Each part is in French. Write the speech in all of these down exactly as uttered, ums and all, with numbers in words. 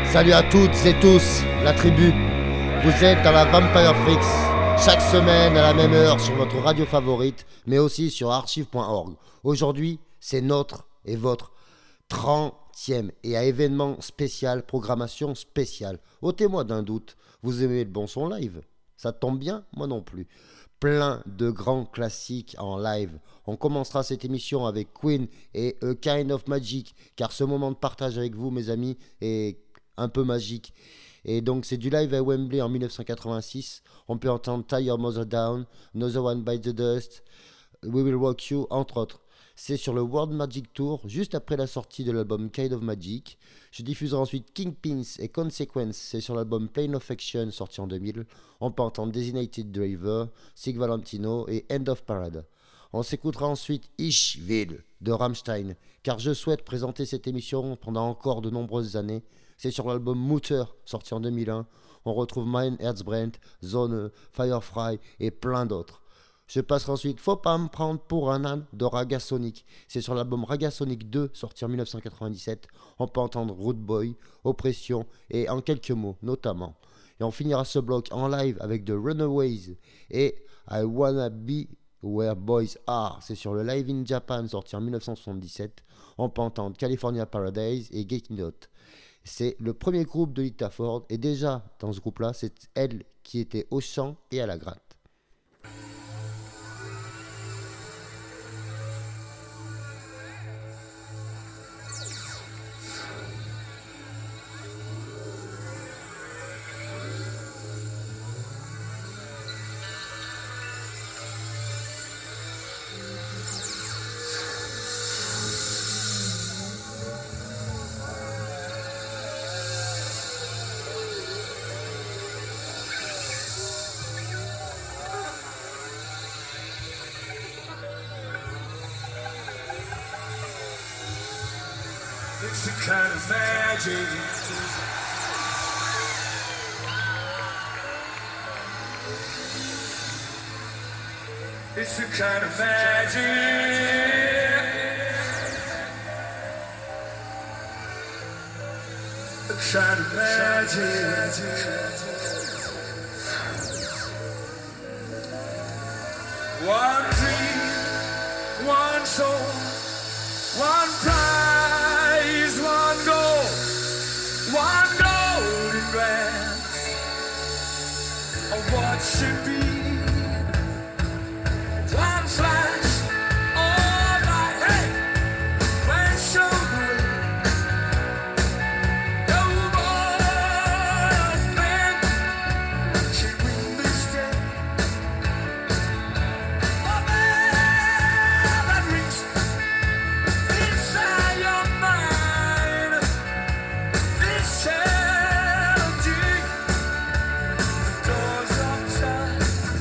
Salut à toutes et tous, la tribu. Vous êtes dans la Vampire Freaks, chaque semaine à la même heure sur votre radio favorite, mais aussi sur archive point org. Aujourd'hui, c'est notre et votre trentième et à événement spécial, programmation spéciale. Ôtez-moi d'un doute, vous aimez le bon son live? Ça tombe bien? Moi non plus. Plein de grands classiques en live. On commencera cette émission avec Queen et A Kind of Magic, car ce moment de partage avec vous, mes amis, est un peu magique. Et donc c'est du live à Wembley en dix-neuf cent quatre-vingt-six. On peut entendre Tie Your Mother Down, Another One Bites the Dust, We Will Rock You, entre autres. C'est sur le World Magic Tour, juste après la sortie de l'album Kind of Magic. Je diffuserai ensuite Kingpins et Consequence, c'est sur l'album Plane of Action, sorti en deux mille. On peut entendre Designated Driver, Sig Valentino et End of Parade. On s'écoutera ensuite Ishville de Rammstein, car je souhaite présenter cette émission pendant encore de nombreuses années. C'est sur l'album Mutter, sorti en deux mille un. On retrouve Mein Herzbrennt, Zone, Firefly et plein d'autres. Je passerai ensuite Faut pas me prendre pour un âne de Raga Sonic. C'est sur l'album Raga Sonic deux, sorti en dix-neuf cent quatre-vingt-dix-sept. On peut entendre Rude Boy, Oppression et En quelques mots, notamment. Et on finira ce bloc en live avec The Runaways et I Wanna Be Where Boys Are. C'est sur le Live in Japan, sorti en dix-neuf cent soixante-dix-sept. On peut entendre California Paradise et Get Note. C'est le premier groupe de Lita Ford, et déjà dans ce groupe-là, c'est elle qui était au chant et à la gratte. It's a kind of magic. It's a kind of magic. A kind of magic. One dream, one soul, one prize, one goal, one golden glance of what should be. One flash of light, hey, flash of the wind. No more man should win this day. A bell that rings inside your mind. This melody, the doors outside.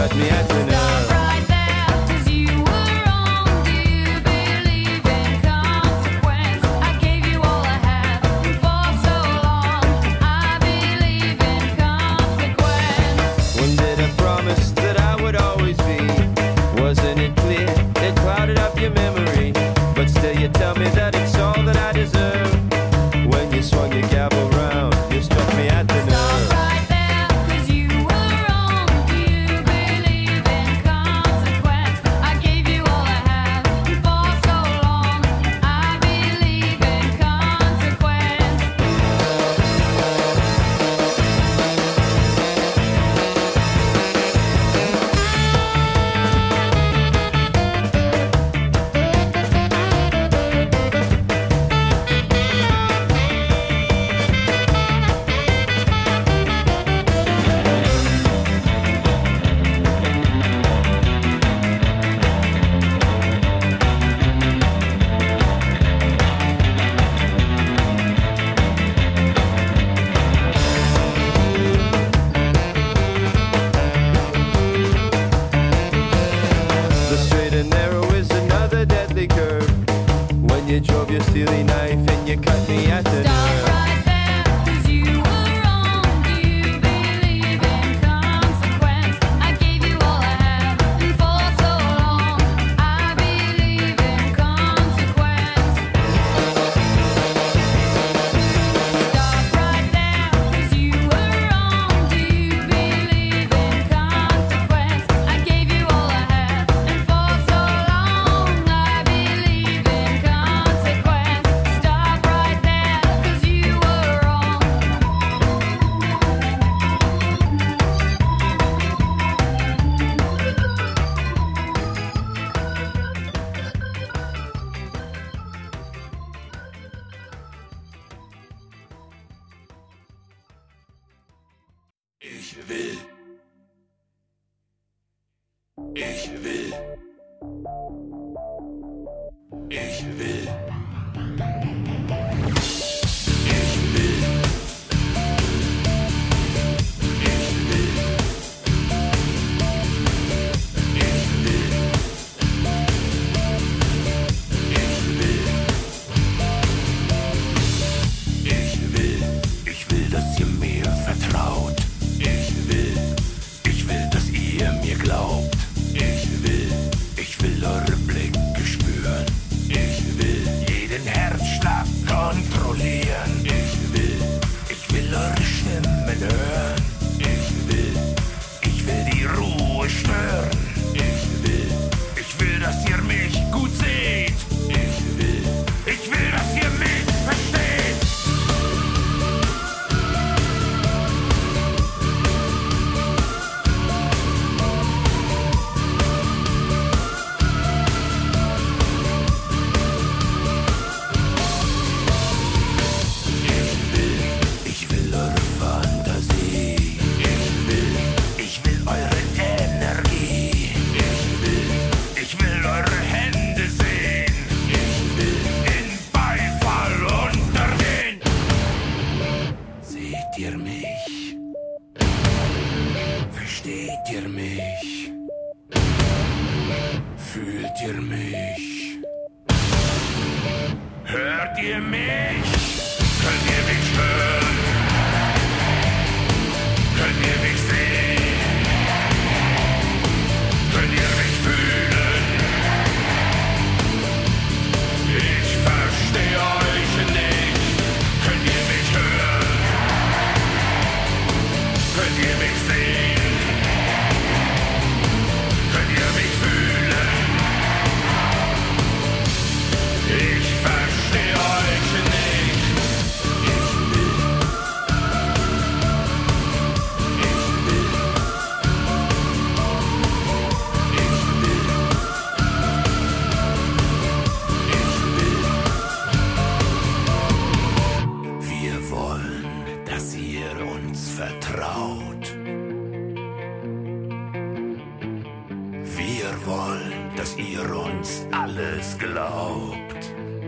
cut me at the nerve. Tell me that it's all that I deserve. When you swung your gavel round, you struck me at the nerve. Stop right there, 'cause you were wrong. Do you believe in consequence? I gave you all I have for so long. I believe in consequence. The straight and narrow is another deadly curve. When you drove your steely knife and you cut me at the Stop nerve. right there, 'cause you were wrong. Do you believe in consequence? I gave you all I have for so long. I believe in consequence. Stop right there, 'cause you were wrong. Do you believe in consequence? I gave you all I have for so long. I believe in consequence. Stop right there, 'cause you were wrong. Ich will. Ich will. Ich will. Ich will. Ich will. Ich will. Ich will. Ich will. Ich will, dass ihr mir vertraut. Ich will. Ich will, dass ihr mir glaubt. Ich will. Ich will eure Blicke spüren. Ich will jeden Herzschlag kontrollieren. Ich will. Ich will eure Stimmen hören. Ich will. Ich will die Ruhe stören. Ich will. Ich will, dass ihr mich gut seht. Ich will. Ich will, dass ihr mich versteht. Ich will eure Fantasie. Ich will. Ich will eure Energie. Ich will. Ich will eure Hände sehen. Ich will. In Beifall untergehen. Seht ihr mich? Versteht ihr mich? Fühlt ihr mich? Hört ihr mich? Könnt ihr mich hören? Könnt ihr mich sehen? Könnt ihr mich fühlen? Ich verstehe euch nicht. Könnt ihr mich hören? Könnt ihr mich sehen? Könnt ihr mich fühlen? Ich verstehe euch nicht. Ich will. Ich will. Ich will. Ich will. Wir wollen, dass ihr uns vertraut. Wir wollen, dass ihr uns alles glaubt.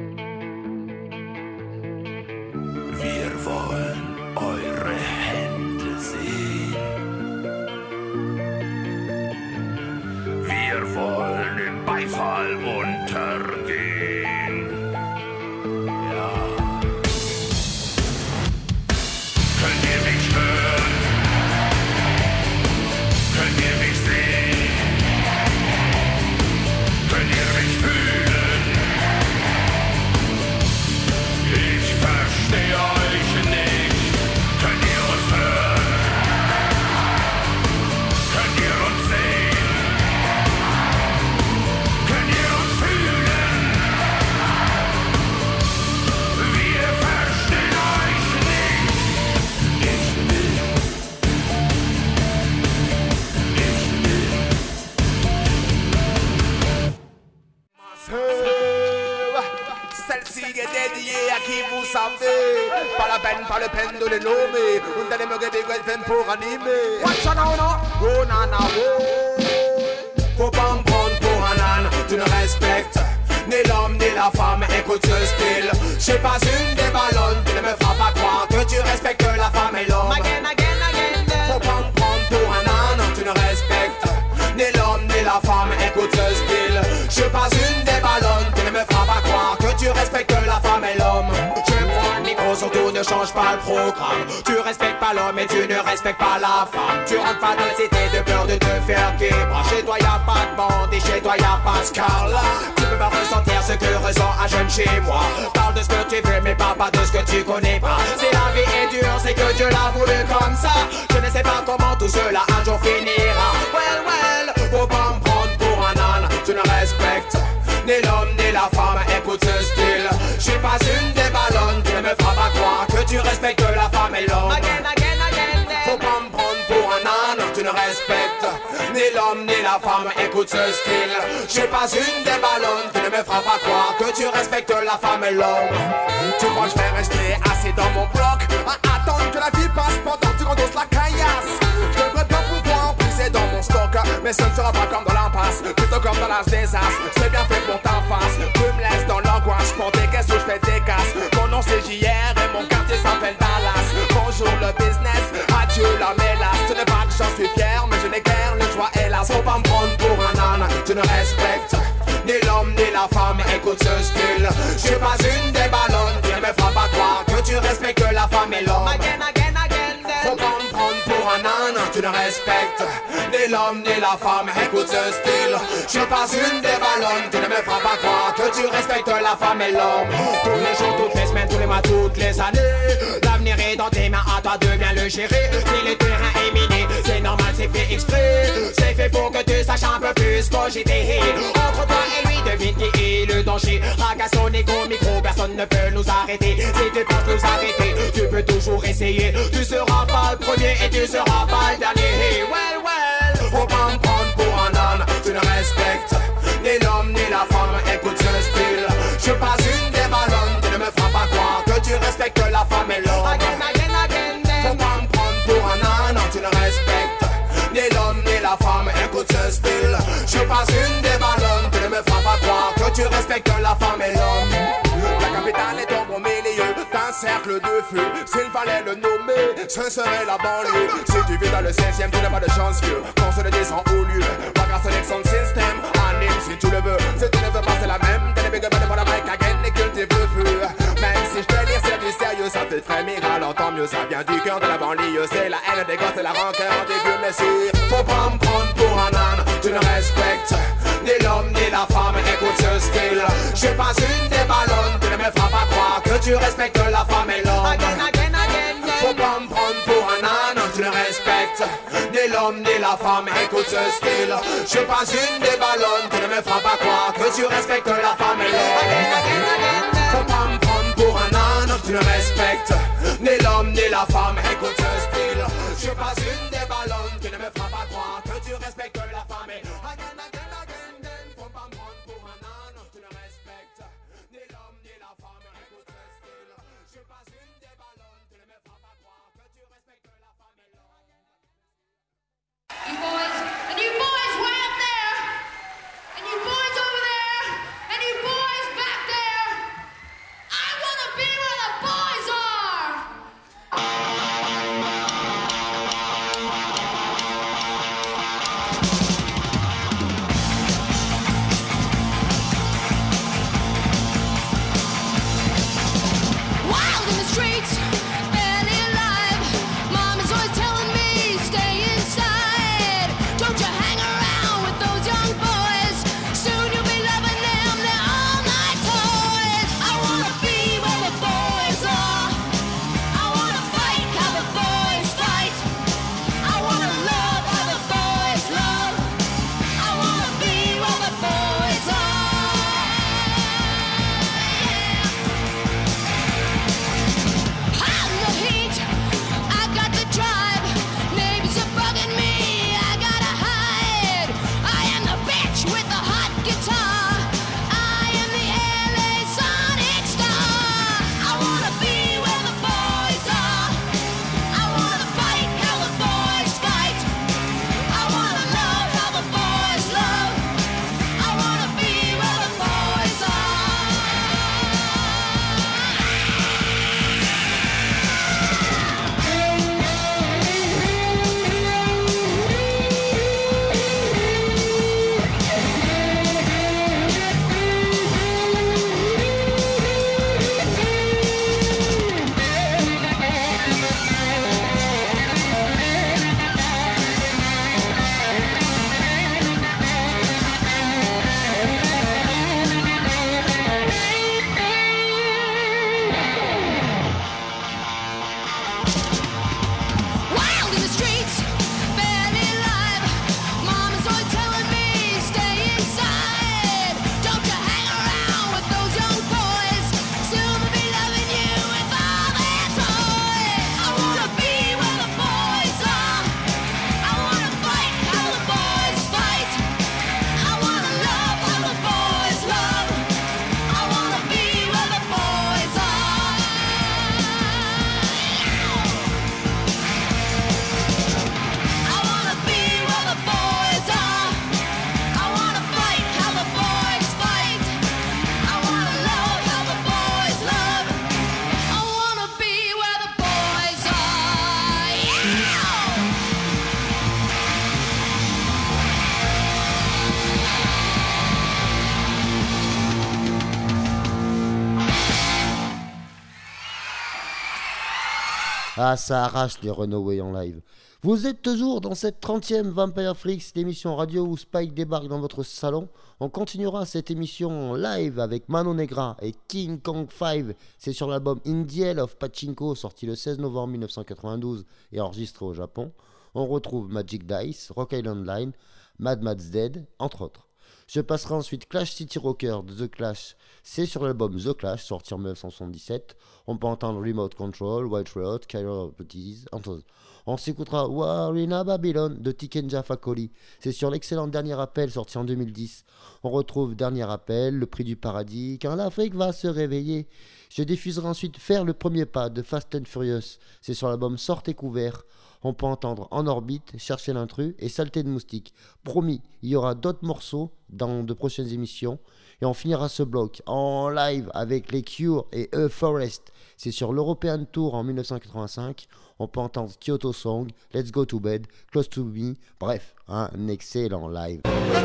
Wir wollen eure Hände sehen. savez. Pas la peine, pas le peine de les nommer. Und dann immer Gewinn pour animer. Watch out now, no. Oh, nana, oh. Faut pas me prendre pour un âne, tu ne respectes ni l'homme ni la femme, écoute ce style. Je suis pas une des ballonnes, tu ne me feras pas croire que tu respectes la femme et l'homme. Again, again, again, faut pas me prendre pour un âne, tu ne respectes ni l'homme ni la femme, écoute ce style. Je suis pas une des ballonnes, tu ne me feras pas croire que tu respectes la femme et l'homme. Je prends le micro, surtout ne change pas le programme. Tu respectes pas l'homme et tu ne respectes pas la femme. Tu rentres pas dans la cité de peur de te faire québra. Chez toi y'a pas de bande et chez toi y'a pas de Scarla. Tu peux pas ressentir ce que ressent un jeune chez moi. Parle de ce que tu veux mais parle pas de ce que tu connais pas. Si la vie est dure c'est que Dieu l'a voulu comme ça. Je ne sais pas comment tout cela un jour finira. Well well, faut pas me prendre pour un âne. Tu ne respectes ni l'homme ni la femme, écoute ce style. Je suis pas une des ballonnes, tu ne me feras pas croire que tu respectes la femme et l'homme. Again, again, again, again. Faut pas me prendre pour un âne, tu ne respectes ni l'homme ni la femme, écoute ce style. Je suis pas une des ballonnes, tu ne me feras pas croire que tu respectes la femme et l'homme. Tu crois que je vais rester assis dans mon bloc à attendre que la vie passe pendant que tu endosses la caillasse? Je devrais bien pouvoir puiser dans mon stock, mais ce ne sera pas comme dans l'impasse, plutôt comme dans l'âge des as. C'est bien fait pour ta face, tu me laisses dans l'angoisse. Pour des caisses où je fais des casses. Mon nom c'est J R et mon quartier s'appelle Dallas. Bonjour le business, adieu la mélasse. Ce n'est pas que j'en suis fier, mais je n'ai guère le choix hélas. Faut pas me prendre pour un âne, tu ne respectes ni l'homme ni la femme, écoute ce style. Je suis pas une des ballonnes, tu ne me feras pas croire que tu respectes la femme et l'homme. Again, again, again, again. Faut pas me prendre pour un âne, tu ne respectes ni l'homme ni la femme, écoute ce style. Je suis pas une des ballonnes, tu ne me feras pas croire que tu respectes la femme et l'homme. Tous les jours, toutes les semaines, tous les mois, toutes les années. L'avenir est dans tes mains, à toi de bien le gérer. Si le terrain est miné, c'est normal, c'est fait exprès. C'est fait pour que tu saches un peu plus cogiter. Entre toi et lui, devine qui est le danger. Raga son égo, micro, personne ne peut nous arrêter. Si tu penses nous arrêter, tu peux toujours essayer. Tu seras pas le premier et tu seras pas le dernier. Well, well, faut pas me prendre pour un âne, tu ne respectes ni l'homme ni la femme, écoute ce style. Je suis pas une des ballonnes, tu ne me feras pas croire que tu respectes la femme et l'homme. Again, again, again, again. Faut pas me prendre pour un âne, tu ne respectes ni l'homme ni la femme, écoute ce style. Je suis pas une des ballonnes, tu ne me feras pas croire que tu respectes la femme et l'homme. La capitale est au bon milieu d'un cercle de feu. S'il fallait le nommer, ce serait la banlieue. Si tu vis dans le seizième, tu n'as pas de chance vieux. Qu'on se le descend au lieu. Pas grâce à son système, anime si tu le veux. Si tu ne veux pas, c'est la même. T'es les big up pour la mic again et cultive le feu. Même si je te dis c'est du sérieux, ça te frémir. Alors tant mieux, ça vient du cœur de la banlieue. C'est la haine des gosses et la rancœur des vieux messieurs. Faut pas me prendre pour un âne, tu ne respectes ni l'homme ni la femme, écoute ce style. Je suis pas une des ballonnes, tu ne me feras pas croire que tu respectes la femme et l'homme. Again, again, again, again. Faut pas me prendre pour un âne, tu ne respectes ni l'homme ni la femme, écoute ce style. Je suis pas une des ballonnes, tu ne me feras pas croire que tu respectes la femme et l'homme. Again, again, again, again. Faut pas me prendre pour un âne, tu ne respectes ni l'homme ni la femme, écoute ce style. Je suis pas une des ballonnes, tu ne me feras pas croire que tu respectes la femme et l'homme. Again, again, again, again. Faut pas me prendre pour un âne, tu ne respectes ni l'homme ni la femme, écoute ce style. Je suis pas une des ballonnes, tu ne me feras pas croire que tu respectes la femme et l'homme. You boys, and you boys way up there, and you boys over there, and you boys back there. I wanna be where the boys are. Ah, ça arrache les Runaway en live. Vous êtes toujours dans cette trentième Vampire Flix, l'émission radio où Spike débarque dans votre salon. On continuera cette émission en live avec Mano Negra et King Kong cinq. C'est sur l'album In the Hell of Pachinko, sorti le seize novembre mille neuf cent quatre-vingt-douze et enregistré au Japon. On retrouve Magic Dice, Rock Island Line, Mad Mad's Dead, entre autres. Je passerai ensuite Clash City Rocker de The Clash. C'est sur l'album The Clash, sorti en mille neuf cent soixante-dix-sept. On peut entendre Remote Control, White Riot, Kylo of the Tease, entre autres. On s'écoutera War in a Babylon de Tikenja Fakoli. C'est sur l'excellent Dernier Appel, sorti en deux mille dix. On retrouve Dernier Appel, Le Prix du Paradis, quand l'Afrique va se réveiller. Je diffuserai ensuite Faire le Premier Pas de Fast and Furious. C'est sur l'album Sortez Couvert. On peut entendre En Orbite, Chercher l'intrus et Saleté de moustique. Promis, il y aura d'autres morceaux dans de prochaines émissions. Et on finira ce bloc en live avec les Cure et A Forest. C'est sur l'European Tour en mille neuf cent quatre-vingt-cinq. On peut entendre Kyoto Song, Let's Go to Bed, Close to Me. Bref, un excellent live.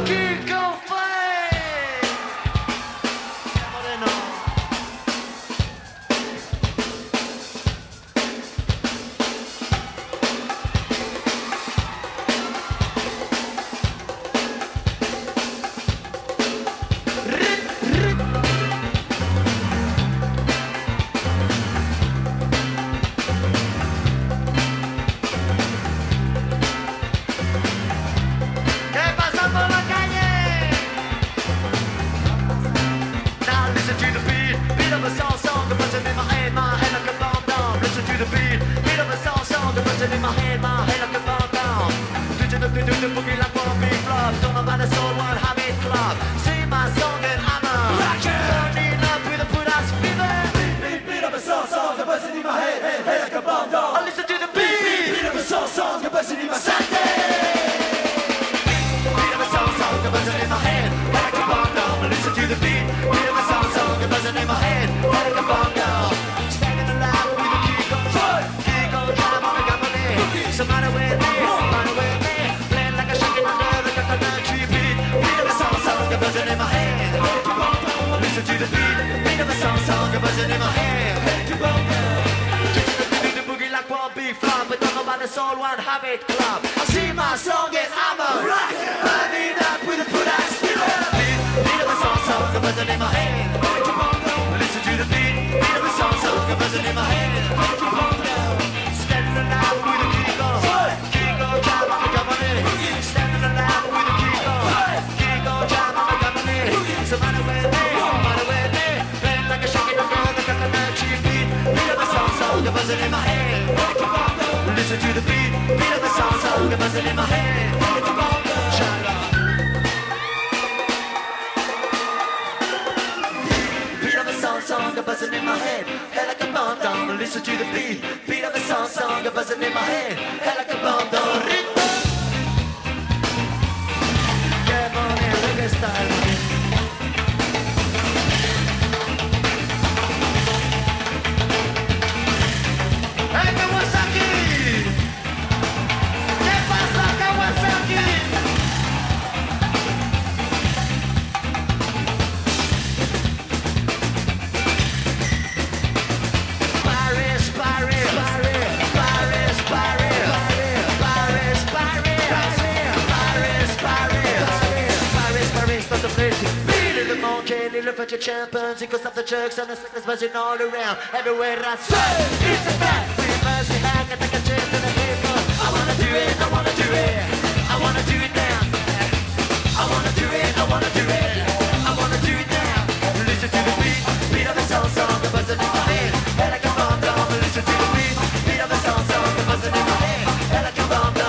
Champions, it goes up the jerks and the sickness buzzing all around. Everywhere I say, it's a fact. We must hang and take a chance to the people. I wanna do it, I wanna do it. I wanna do it now. I wanna do it, I wanna do it. I wanna do it now. Listen to the beat, beat of a song, song, the buzzing in my head. Head like a bomb down. Listen to the beat, beat of a song, song, the buzzing in my head. Head like a bomb down.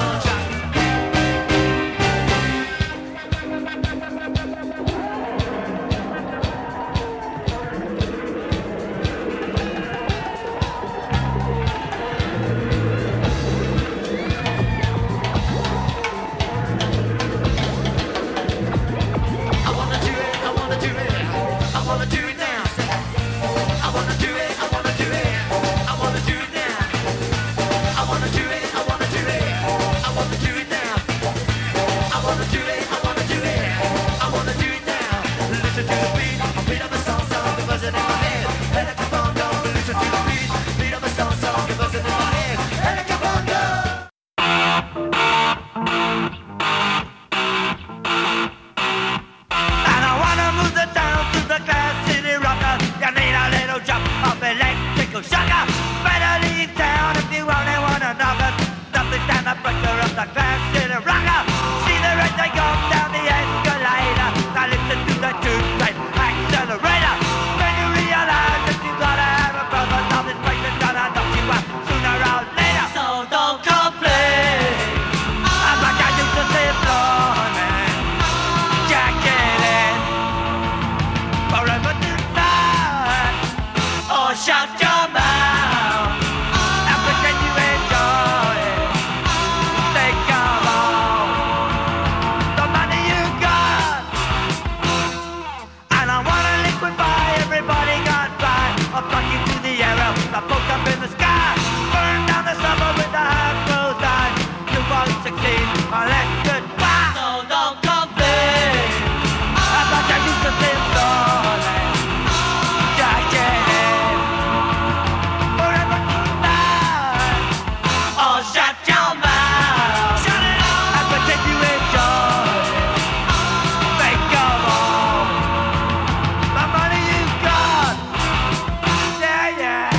the pressure of the class in a rocker. See the red they go down the escalator. Now listen to the two-type accelerator. When you realize that you gotta have a brother, now this place is gonna knock you out sooner or later. So don't complain. I'm like I used to live long, man. Jack it in. Forever tonight. Oh, shout your mouth. And pretend you enjoy it. Think of all the money you got. And I wanna liquefy everybody gone by. I'll fuck you to the arrow, the poke up in the sky. Burn down the summer with the half closed eyes. You won't succeed unless goodbye. So don't complain. I thought I used to live lonely. Jack it in. Forever tonight. Oh, shut your mouth. Shut it up. And pretend you enjoy it. Think of all the money you got. Yeah, yeah.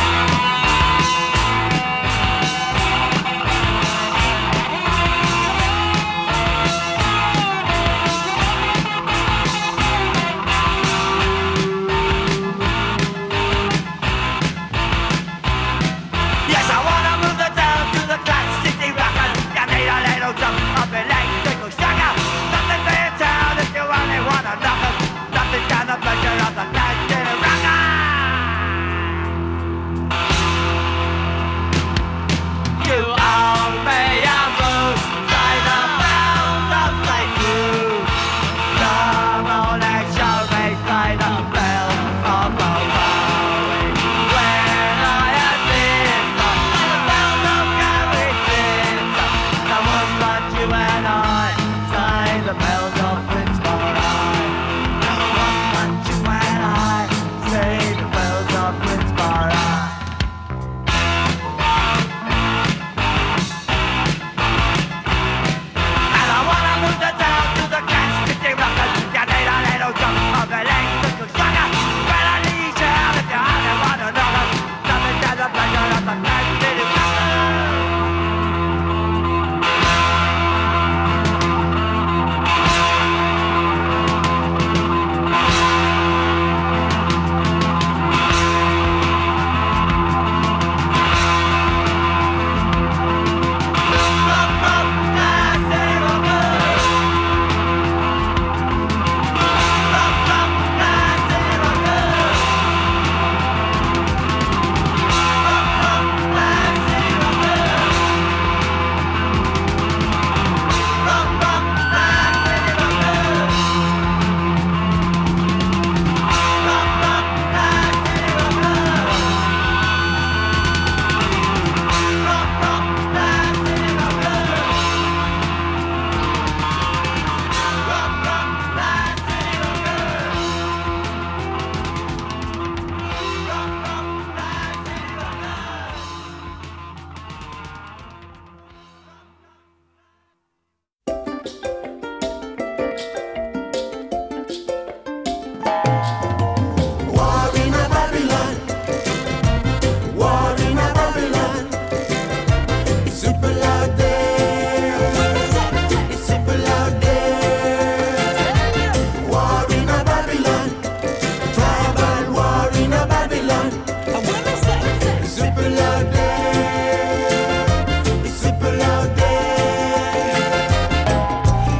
Yes, I wanna move the town to the Class City Rockers. You need a little jump up electrical sugar. Nothing for your town if you only wanna knock us. Nothing down the pleasure of the Class City Rockers. You owe me a move, say the bells of Saint Jude. Come on and show me, say the bells of Bowie. When I am in the bells of Gary Winter, the ones that you and I, say the bells of Prince Moray. The ones that you and I, say the bells of Prince Moray. And I wanna move the town to the Class City Rockers. You need a little jump of electrical sugar. When I leave town, if you only wanna know us, nothing does the pleasure of the Class City Rockers. War in a Babylon, war in a Babylon. It's simple out there, it's simple out there. War in a Babylon, tribal war in a Babylon. It's simple out there, it's simple out there.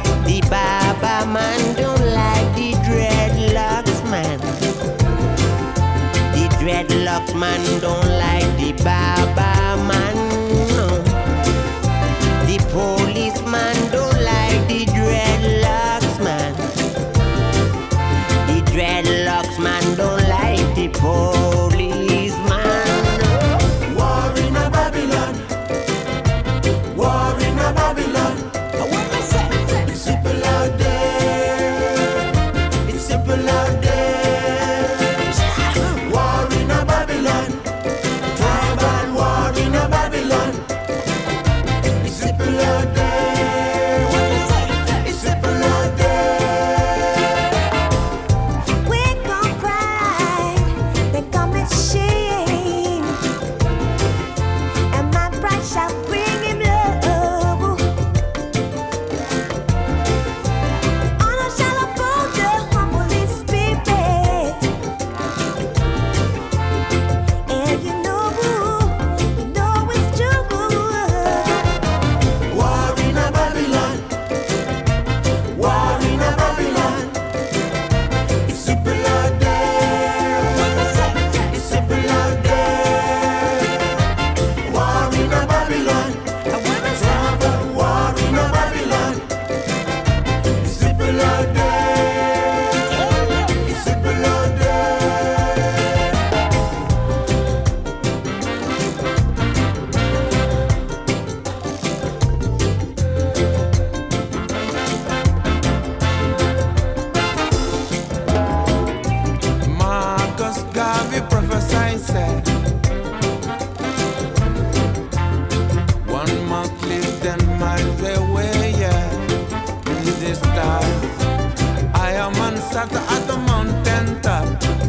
thousand miles away, yeah. Be the star. I am on Santa at the mountain top,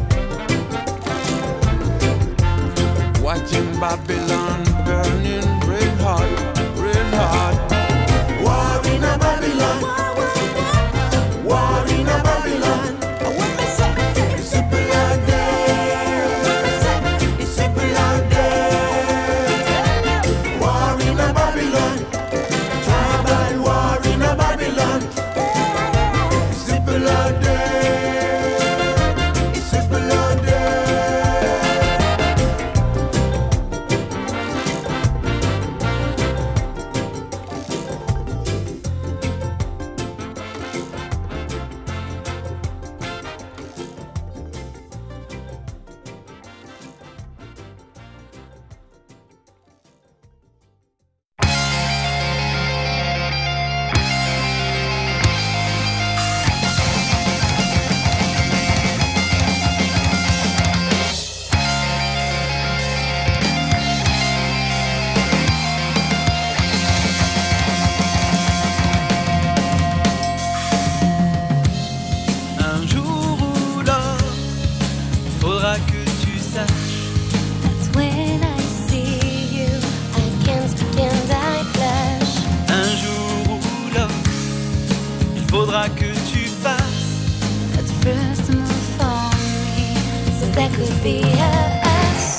watching Babylon burning real hot, real hot. War in a Babylon. War in a Babylon. It's simple out there. It's simple out there. War in a Babylon. Tribal war in a Babylon. It's simple out there. It's simple out there. Un jour ou l'autre, faudra que tu saches. That's when I see you, I can't stand, I flash. Un jour ou l'autre, il faudra que tu fasses. That's first move for me, so that could be us.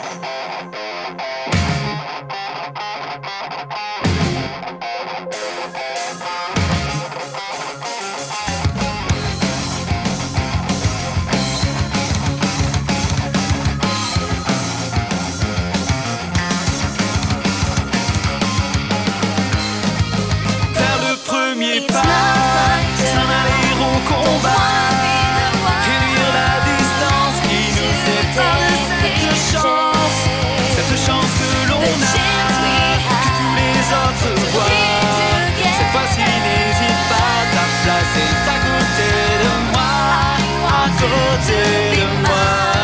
Faire le premier It's pas, not my s'en aller au Don't combat. wanna be the one Réduire la distance qui nous sépare de cette chance. Cette chance que l'on The a, chance we have que tous les autres to voient. be together. Cette fois-ci, n'hésite pas, ta place est à côté de moi, à côté de moi.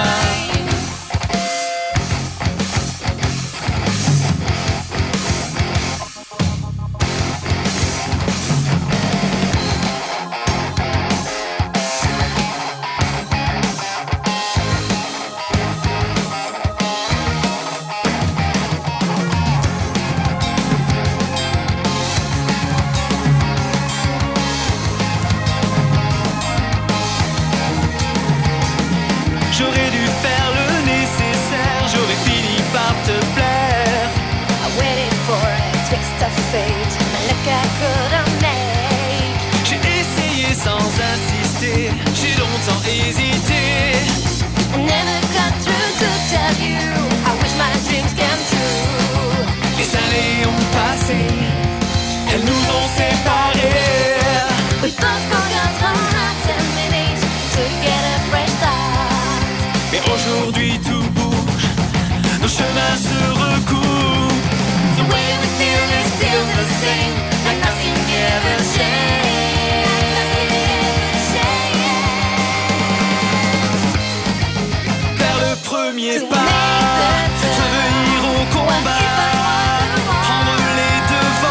J'aurais dû faire le nécessaire, j'aurais fini par te plaire. I waited for a twist of fate, but look I couldn't make. J'ai essayé sans insister, j'ai longtemps hésité. I never got through to tell you, I wish my dreams came true. Les années ont passé, elles nous ont séparés. We both forgot our hearts and minutes to get a fresh start. Mais aujourd'hui tout bouge, nos chemins se recoupent. The way we feel is still the same, like nothing ever changed. Faire le premier To pas, make the turn. revenir au What combat, if I was the one? prendre les devants.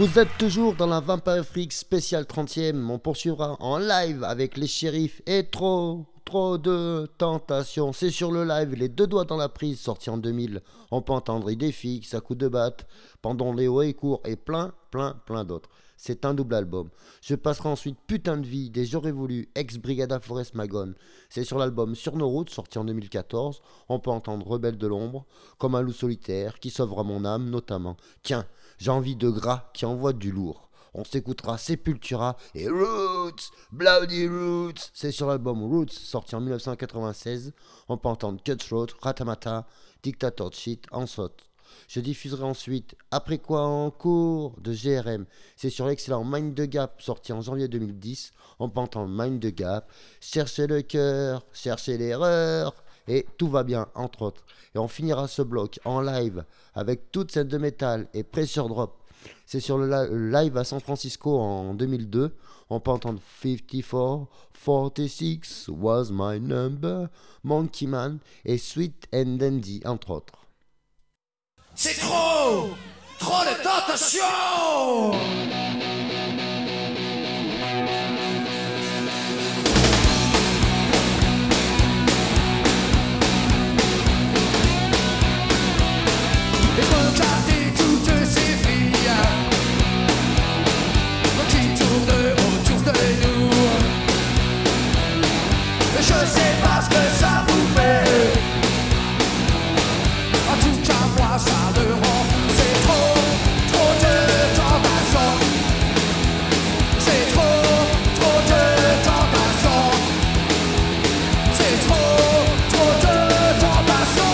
Vous êtes toujours dans la Vampire Freak spécial trentième. On poursuivra en live avec les shérifs et trop, trop de tentations. C'est sur le live, les deux doigts dans la prise, sorti en deux mille. On peut entendre Idéfix, à coups de batte, pendant Léo et Court et plein, plein, plein d'autres. C'est un double album. Je passerai ensuite Putain de vie, des J'aurais voulu, ex-Brigada Forest Magone. C'est sur l'album Sur nos routes, sorti en deux mille quatorze. On peut entendre Rebelle de l'ombre, Comme un loup solitaire, Qui sauvera mon âme notamment. Tiens, j'ai envie de gras qui envoie du lourd. On s'écoutera Sepultura et Roots, Bloody Roots. C'est sur l'album Roots, sorti en dix-neuf cent quatre-vingt-seize. On peut entendre Cutthroat, Ratamata, Dictator Shit, Ansot. Je diffuserai ensuite Après quoi en cours de G R M. C'est sur l'excellent Mind the Gap, sorti en janvier deux mille dix. On peut entendre Mind the Gap, Cherchez le cœur, cherchez l'erreur. Et Tout va bien, entre autres. Et on finira ce bloc en live avec toute cette de métal et Pressure Drop. C'est sur le live à San Francisco en deux mille deux. On peut entendre cinquante-quatre, quarante-six was my number, Monkey Man et Sweet and Dandy, entre autres. C'est trop, trop de tentation. Et regardez toutes ces filles qui tournent autour de nous. Je sais pas ce que ça vous fait. En tout cas moi ça me rend. C'est trop, trop de tentation. C'est trop, trop de tentation. C'est trop, trop de tentation.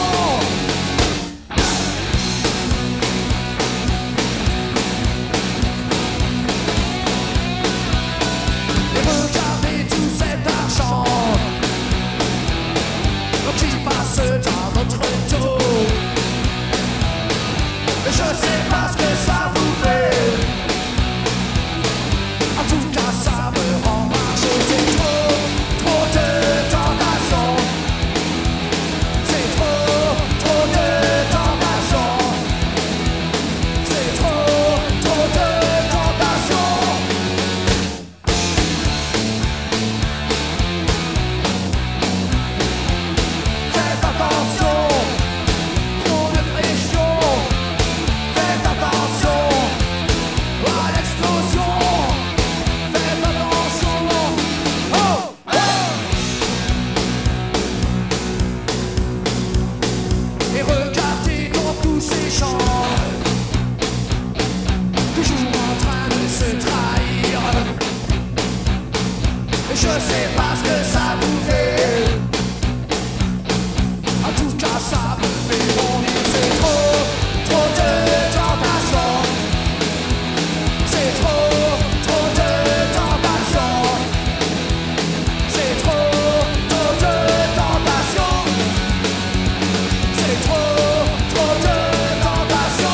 Et regardez tout cet argent qui passe dans notre dos. Je sais pas ce que ça vous fait. En tout cas ça me rend marcher. C'est trop, trop de tentation. C'est trop, trop de tentation. C'est trop, trop de tentation. Faites attention, trop de pression. Faites attention à l'explosion. Faites attention. Oh, oh. Et regardez donc tous ces gens, toujours en train de se trahir. Je sais pas ce que ça vous fait. En tout cas ça me fait bondir. C'est trop, trop de tentation. C'est trop, trop de tentation. C'est trop, trop de tentation. C'est trop, trop de tentation.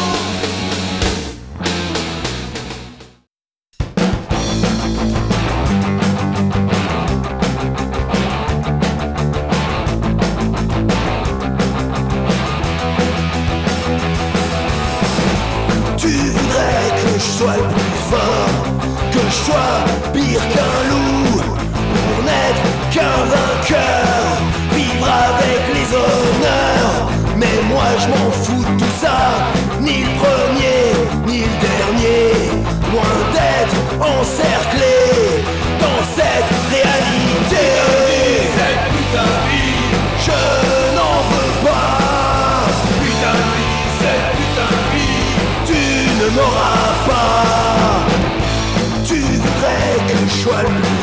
Tu voudrais que je sois le plus fort, que je sois pire qu'un loup, pour n'être qu'un vainqueur, vivre avec les honneurs. Mais moi je m'en fous de tout ça, ni le premier, ni le dernier, loin d'être encerclé dans cette réalité. Cette putain de vie, je n'en veux pas. Putain de vie, cette putain de vie, tu ne m'auras pas. Tu voudrais que je sois le plus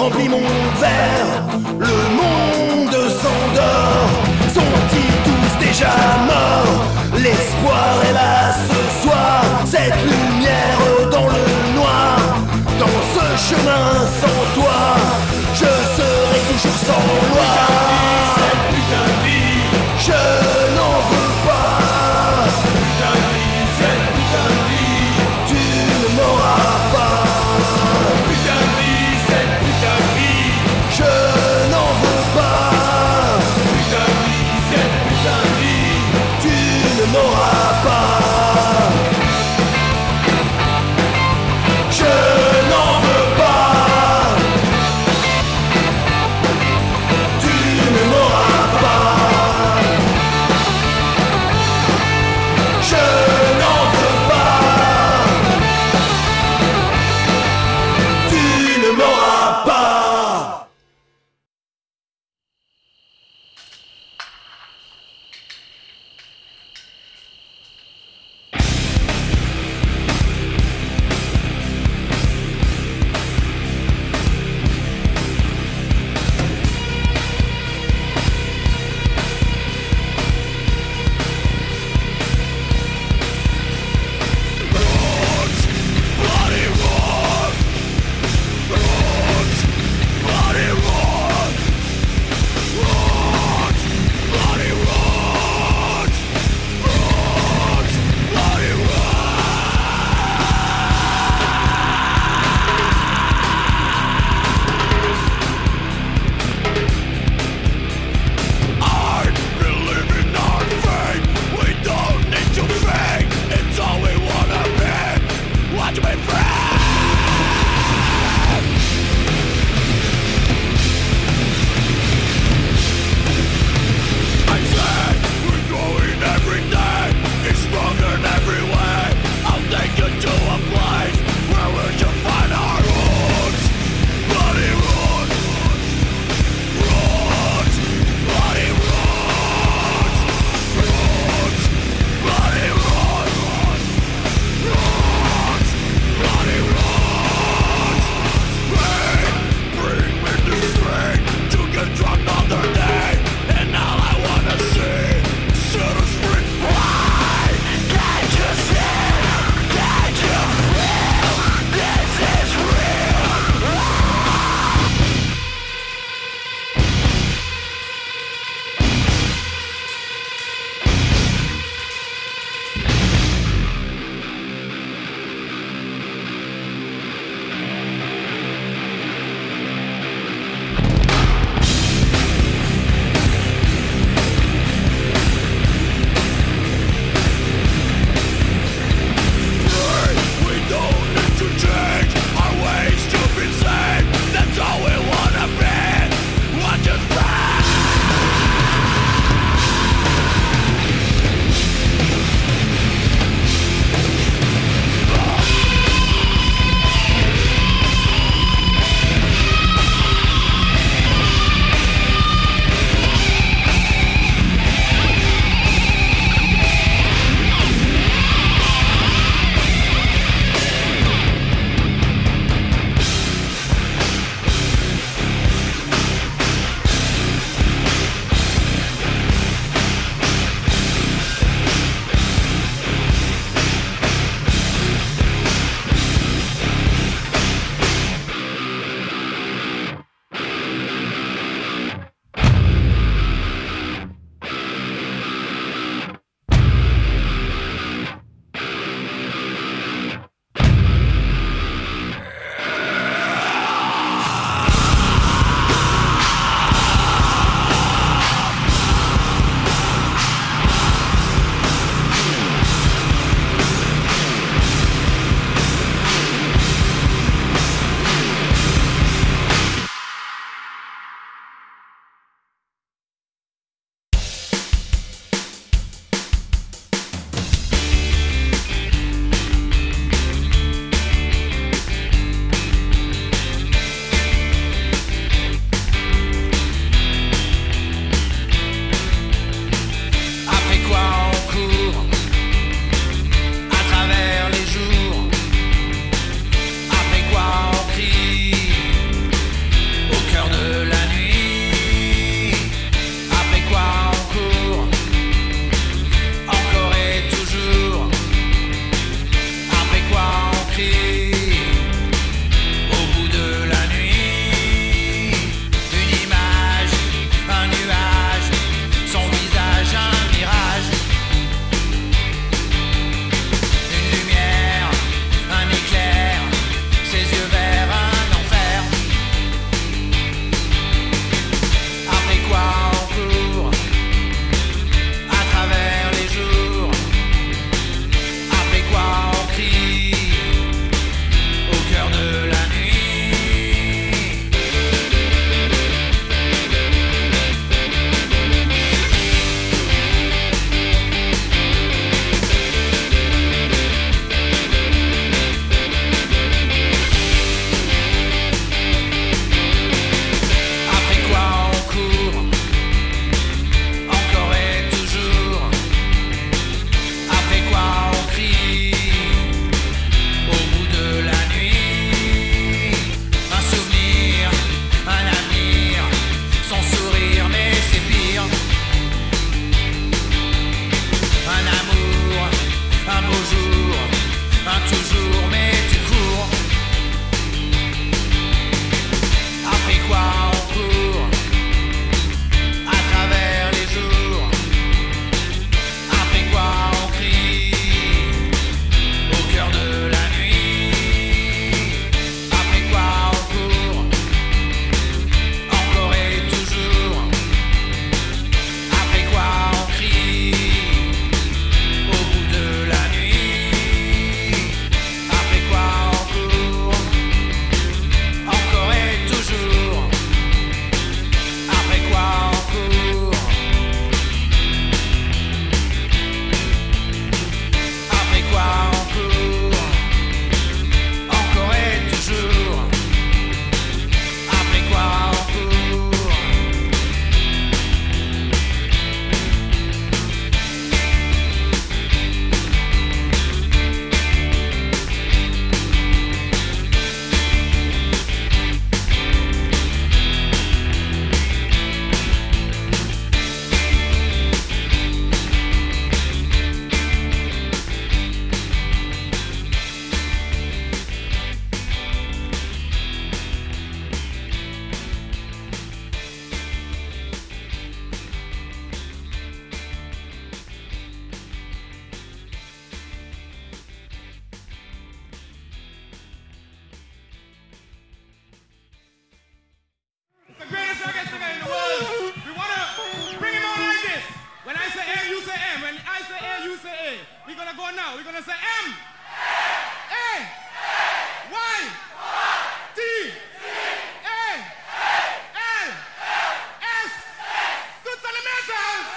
remplis mon verre, le monde s'endort. Sont-ils tous déjà morts? L'espoir est là ce soir, cette lumière dans le noir. Dans ce chemin sans toi, je serai toujours sans loi. Cette putain de vie, je n'en veux pas. Cette putain de vie, cette putain de vie, tu ne m'auras pas. Cette putain de vie, cette putain de vie, je n'en veux pas. Cette putain de vie, cette putain de vie, tu ne m'auras pas. Je n'en veux pas. Tu ne m'auras pas. Je n'en veux pas. Tu ne m'auras pas. Roots, bloody roots, roots, on now. We're gonna say M A Y T A L S. Tutti alle metal.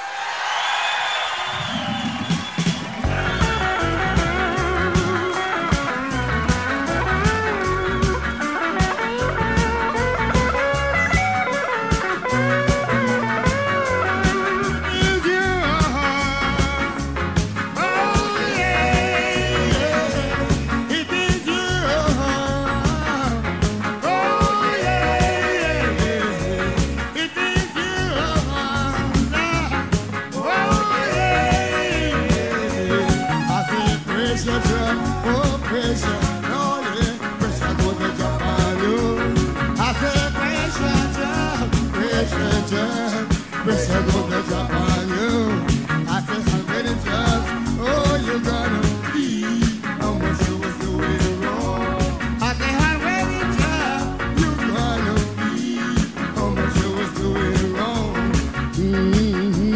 Pressure gonna drop on you. I said, how many jobs? Oh, you're gonna be. How much you was doing wrong? I said, how many jobs? You're gonna be. How much you was doing wrong? Mm-hmm.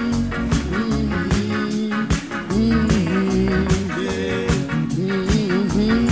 Mm-hmm. Mm-hmm. Yeah. Mm-hmm.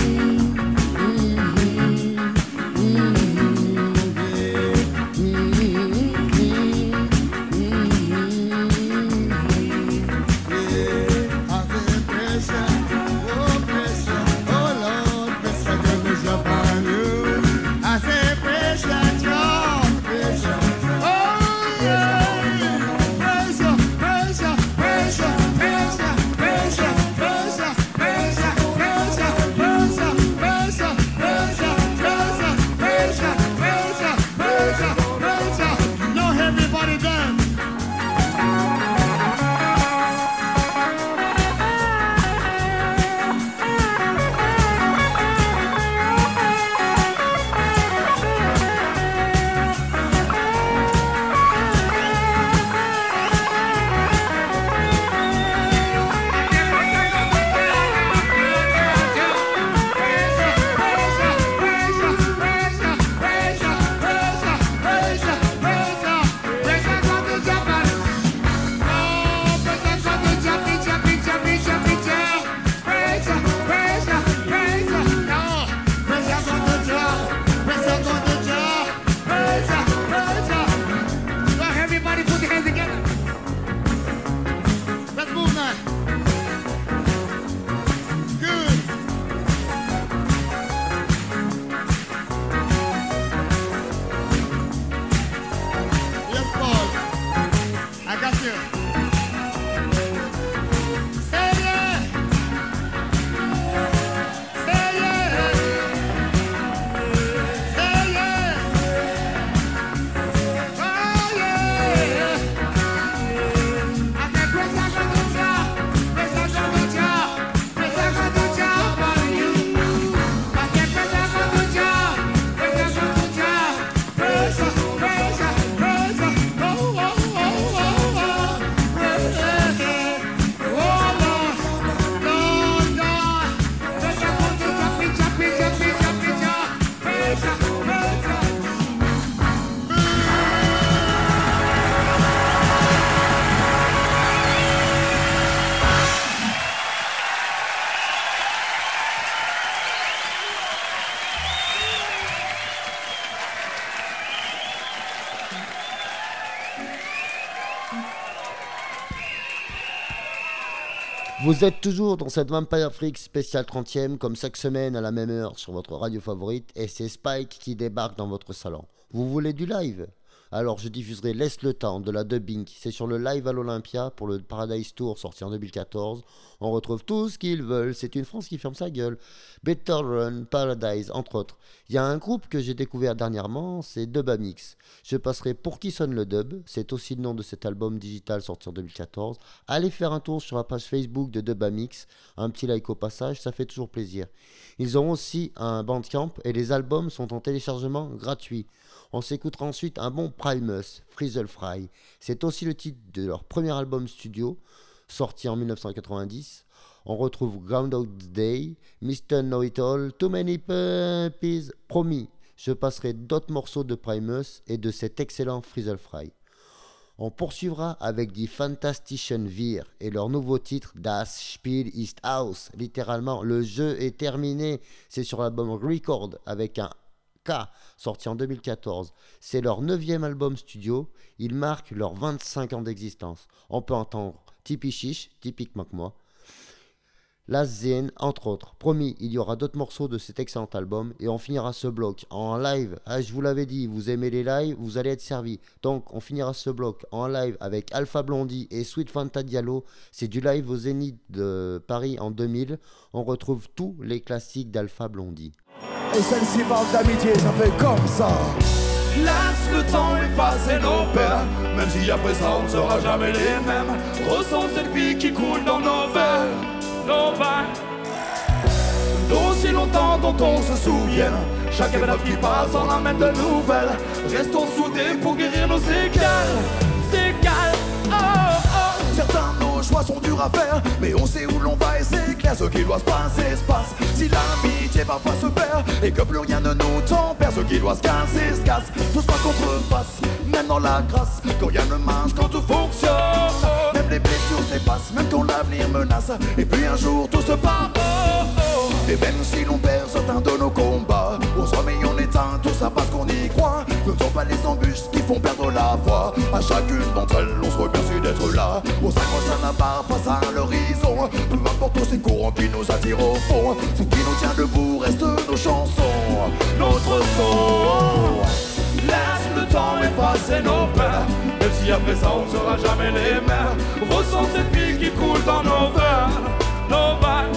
Vous êtes toujours dans cette Vampire Freak spéciale trentième, comme chaque semaine à la même heure sur votre radio favorite, et c'est Spike qui débarque dans votre salon. Vous voulez du live ? Alors je diffuserai Laisse le temps de la dubbing. C'est sur le live à l'Olympia pour le Paradise Tour sorti en deux mille quatorze. On retrouve tout ce qu'ils veulent. C'est une France qui ferme sa gueule. Better Run, Paradise, entre autres. Il y a un groupe que j'ai découvert dernièrement, c'est Dubamix. Je passerai Pour qui sonne le dub. C'est aussi le nom de cet album digital sorti en deux mille quatorze. Allez faire un tour sur la page Facebook de Dubamix. Un petit like au passage, ça fait toujours plaisir. Ils ont aussi un Bandcamp et les albums sont en téléchargement gratuit. On s'écoutera ensuite un bon Primus, Frizzle Fry. C'est aussi le titre de leur premier album studio, sorti en dix-neuf cent quatre-vingt-dix. On retrouve Groundhog Day, mister Know-It-All, Too Many Puppies. Promis, je passerai d'autres morceaux de Primus et de cet excellent Frizzle Fry. On poursuivra avec Die Fantastischen Wir et leur nouveau titre Das Spiel ist aus, littéralement le jeu est terminé. C'est sur l'album Record avec un K, sorti en deux mille quatorze. C'est leur neuvième album studio, ils marquent leurs vingt-cinq ans d'existence. On peut entendre Tipi Chiche, typiquement que moi, Lass sehen, entre autres. Promis, il y aura d'autres morceaux de cet excellent album et on finira ce bloc en live. Ah, je vous l'avais dit, vous aimez les lives, vous allez être servis. Donc, on finira ce bloc en live avec Alpha Blondie et Sweet Fanta Diallo. C'est du live au Zénith de Paris en deux mille. On retrouve tous les classiques d'Alpha Blondie. Et celle-ci parle d'amitié, ça fait comme ça. Laisse le temps effacer nos pères, même si après ça on ne sera jamais les mêmes. Ressens cette vie qui coule dans nos veines, nos veines. D'aussi longtemps dont on se souvienne, chaque épreuve qui passe en amène de nouvelles. Restons soudés pour guérir nos séquelles, séquelles, oh oh. Certains de nos choix sont durs à faire, mais on sait où l'on va et c'est clair. Ce qui doit se passer se passe. Si l'amitié parfois se perd et que plus rien ne nous tempère, ce qui doit se casser se casse. Tout se contrepasse, même dans la grâce. Quand rien ne marche, quand tout fonctionne, même les blessures s'effacent, même quand l'avenir menace. Et puis un jour tout se passe. Et même si l'on perd certains de nos combats, on se remet en état, tout ça parce qu'on y croit. Ne sont pas les embûches qui font perdre la foi. À chacune d'entre elles, on se remercie d'être là. Au sein ça n'a pas face à l'horizon. Peu importe tous ces courants qui nous attirent au fond, ce qui nous tient debout reste nos chansons, notre son. Laisse le temps effacer nos peurs, même si après ça on ne sera jamais les mêmes. Ressens cette vie qui coule dans nos veines, nos veines.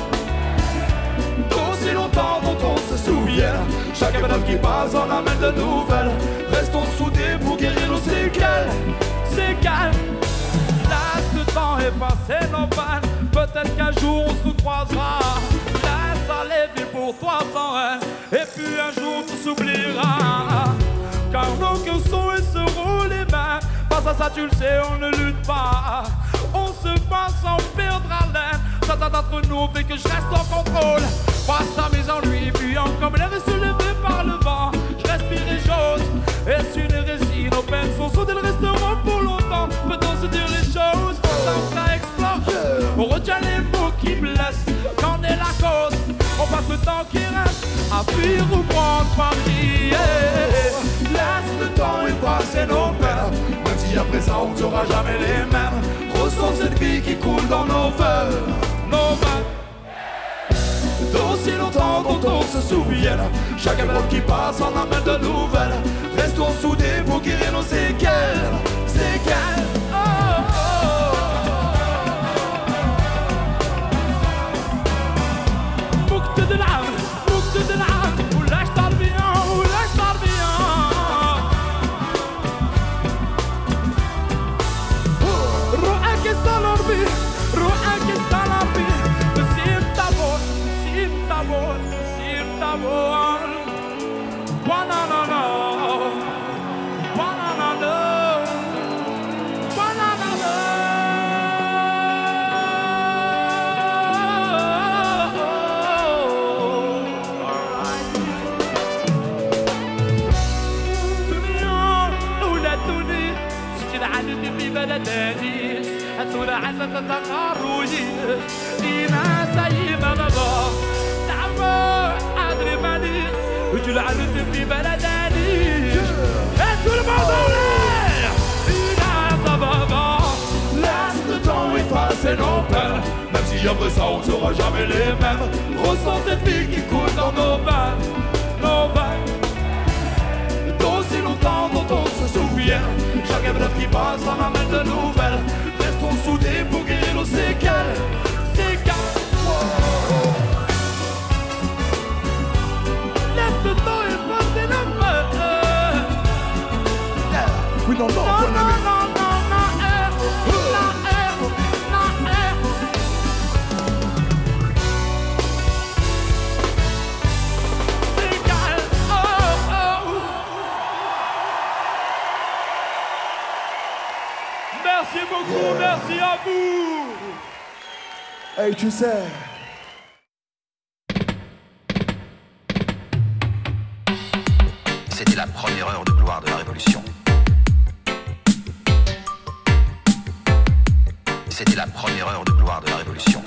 D'aussi longtemps dont on se souvient, chaque épreuve qui passe en amène de nouvelles. Restons soudés pour guérir nos séquelles, séquelles. Laisse le temps effacer nos peines, peut-être qu'un jour on se recroisera. Laisse aller vivre pour toi sans haine, et puis un jour tout s'oubliera. Car nos cœurs sont et seront les mêmes. Face à ça tu le sais, on ne lutte pas. On se bat sans perdre haleine. Certains d'entre nous fait que je reste en contrôle face à mes ennuis, fuyant comme l'air est soulevé par le vent. Je respire et j'ose, est-ce une hérésie? Nos peines sont soudées, elles resteront pour longtemps. Peut-on se dire les choses quand ça explose? On retient les mots qui blessent, qu'en est la cause? On passe le temps qui reste à fuir ou prendre parti. Laisse le temps effacer nos peurs, même si après ça on ne sera jamais les mêmes. Ressens cette vie qui coule dans nos veines, nos veines. D'aussi longtemps dont on se souvienne, chaque épreuve qui passe en amène de nouvelles. Restons soudés pour guérir nos séquelles, séquelles, oh, oh. Boucle de l'âme, boucle de l'âme, ولاش طالبين ولاش طالبين. روحك الصلبي روحك الصلبي نسيب تابور نسيب تابور نسيب تابور وانا لا لا وانا لا لا وانا لا لا. في بلداني الثورة عزة تتقاروي دينا زي ما بابا تعبوا أدري مالي وجل عزة في بلداني الثورة موضوعي دينا زبابا. Laisse le temps effacer nos peurs, même si après ça on ne sera jamais les mêmes. Ressens cette vie qui coule dans nos veines, nos veines. D'aussi longtemps dont on se souvient, chaque épreuve qui passe en amène de nouvelles. Restons soudés pour guérir nos séquelles, séquelles. Wow. Laisse le temps effacer nos peurs. Yeah. Oui, non, non, non, bon non, ami. non, non, non, eh, non, eh, non, eh. Séquelles, oh, oh. Merci beaucoup, Yeah. merci à vous. Hey, tu sais. C'était la première heure de gloire de la Révolution. C'était la première heure de gloire de la Révolution.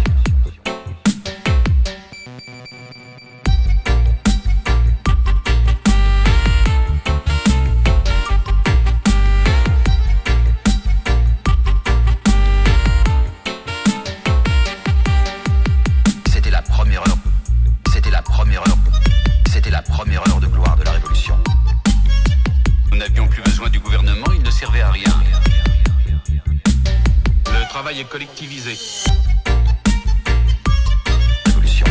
C'était la première heure. C'était la première heure. C'était la première heure de gloire de la Révolution. Nous n'avions plus besoin du gouvernement, il ne servait à rien. Le travail est collectivisé. Révolution.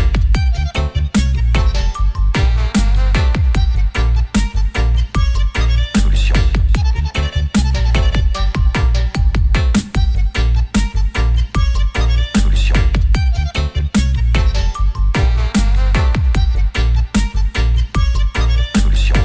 Révolution. Révolution. Révolution.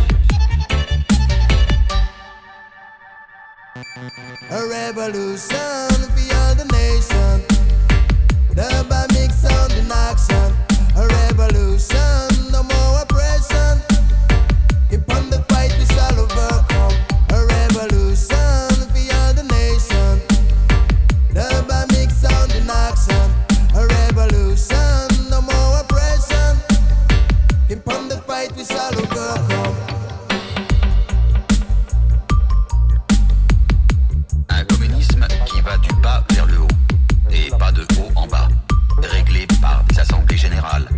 A revolution for all the nation. The mix sound in action. A revolution, no more oppression. Keep on the fight, we shall overcome. A revolution for all the nation. The mix sound in action. A revolution, no more oppression. Keep on the fight, we shall overcome. Un communisme qui va du bas vers le haut, et pas de haut en bas, réglé par des assemblées générales.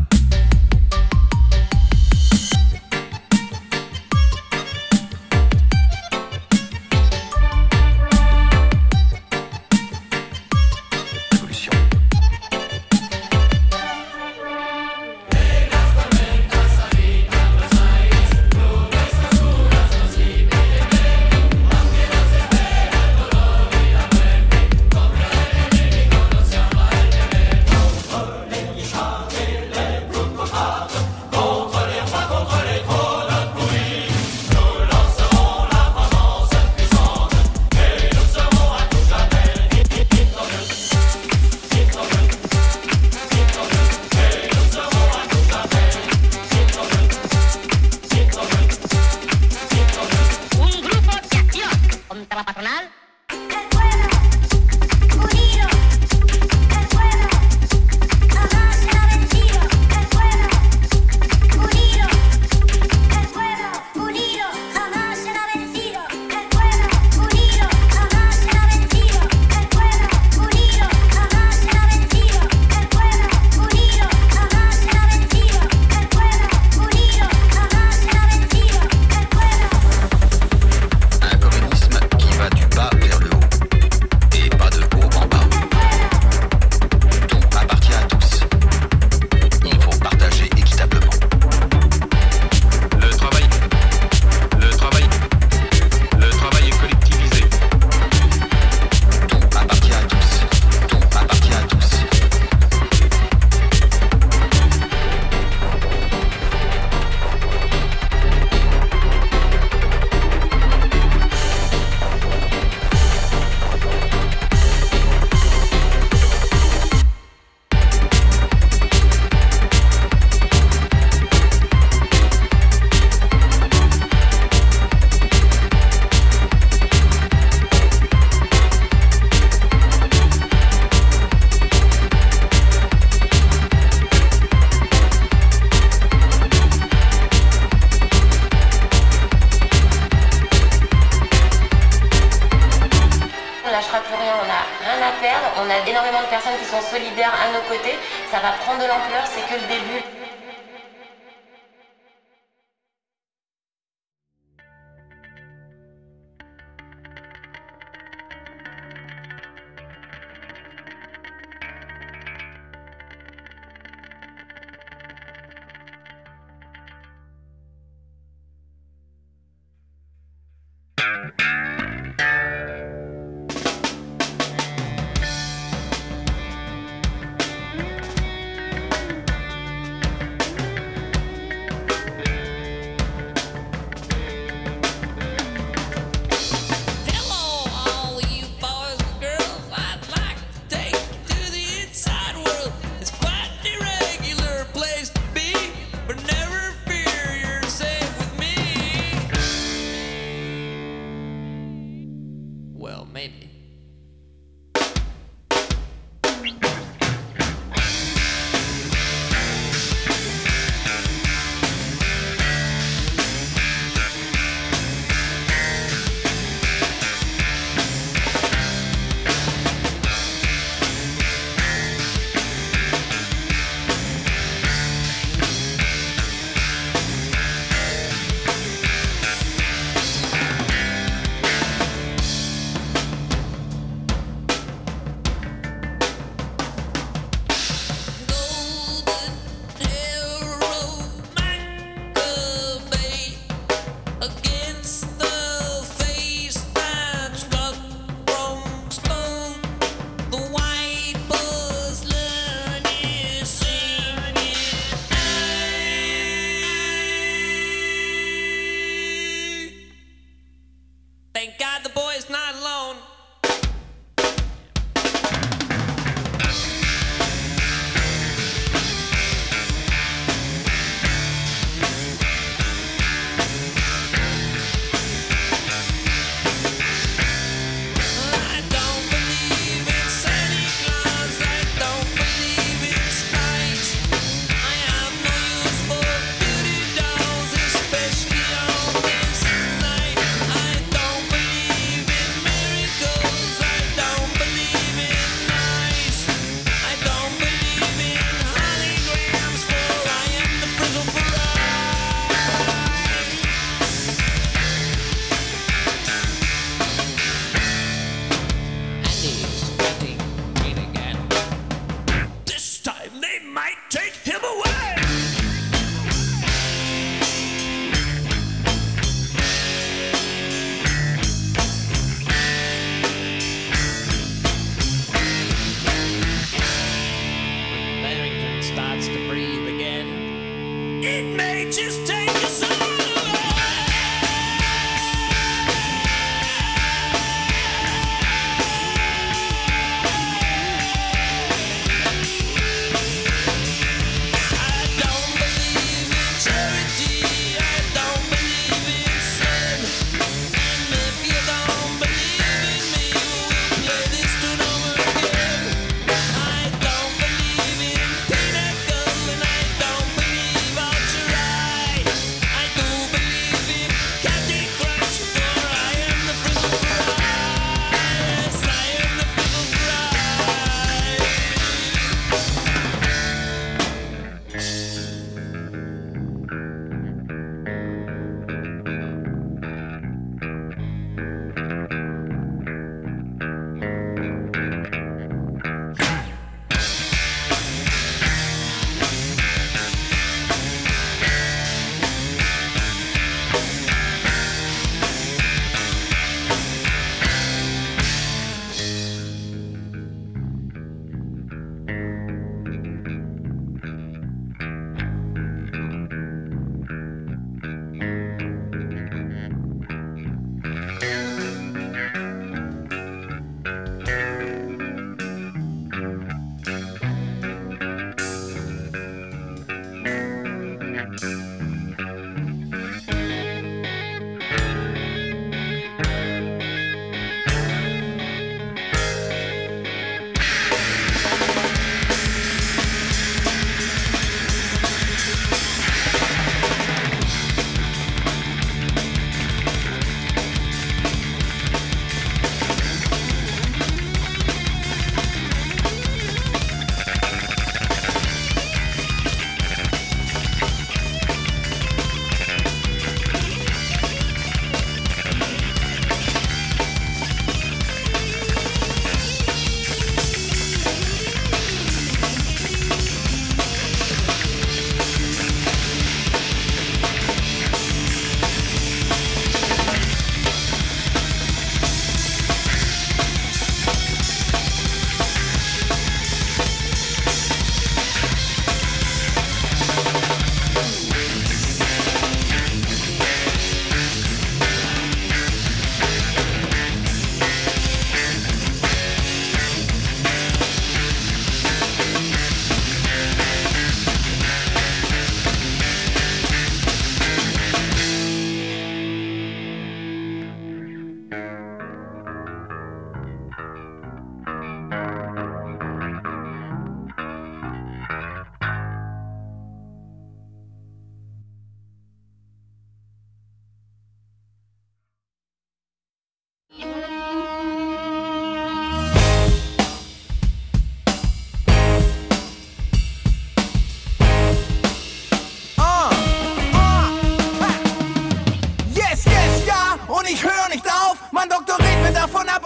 Révolution. Un grupo de acción contra la patronal. Un communisme qui va du bas vers le haut, et pas de haut en bas. Tout appartient à tous. Il faut partager équitablement. Le travail. Le travail. Le travail est collectivisé. Tout appartient à tous. Tout appartient à tous. On lâchera plus rien, on n'a rien à perdre, on a énormément de personnes qui sont solidaires à nos côtés, ça va prendre de l'ampleur, c'est que le début.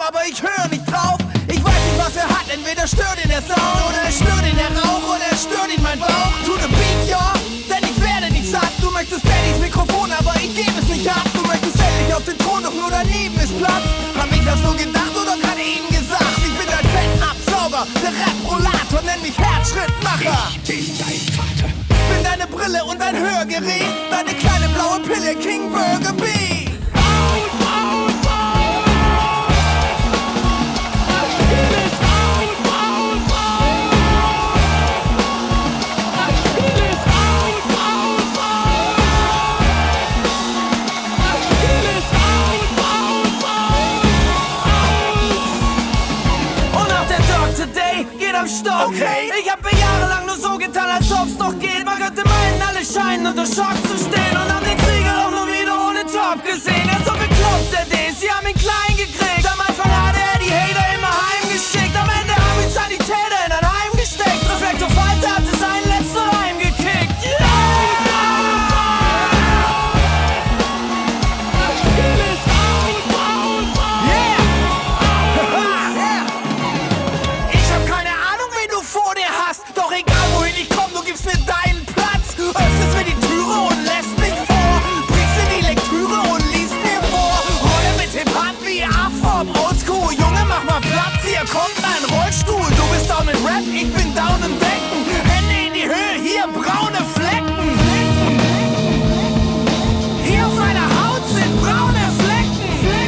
aber ich höre nicht drauf. Ich weiß nicht, was er hat, entweder stört ihn der Sound oder er stört ihn der Rauch oder er stört ihn mein Bauch. To the beat, ja, denn ich werde nicht satt. Du möchtest Daddys Mikrofon, aber ich gebe es nicht ab. Du möchtest endlich auf den Thron, doch nur daneben ist Platz. Hab ich das nur gedacht oder gerade eben gesagt? Ich bin dein Fettabsauger, der Rap-Rollator, nenn mich Herzschrittmacher. Ich bin dein Vater. Bin deine Brille und dein Hörgerät, deine kleine blaue Pille, King Burger B. Am Stock. Okay. Ich hab mir jahrelang nur so getan, als ob's doch geht. Man könnte meinen, alle scheinen unter Schock zu stehen und haben den Krieger auch nur wieder ohne Top gesehen. Er ist so bekloppt, der D, sie haben ihn klein gekriegt. Am Anfang hatte er die Hater immer heimgeschickt. Am Ende haben ihn Sanitäter in ein Heim gesteckt. Reflektor Falter hatte seinen letzten Reim gekickt. Yeah! Doch egal wohin ich komm, du gibst mir deinen Platz. Öffnest mir die Türe und lässt mich vor. Bringst dir die Lektüre und liest mir vor. Rolle mit Hip-Hop wie A-Form, Oldschool. Junge, mach mal Platz, hier kommt mein Rollstuhl. Du bist down mit Rap, ich bin down im Denken. Hände in die Höhe, hier braune Flecken. Hier auf meiner Haut sind braune Flecken.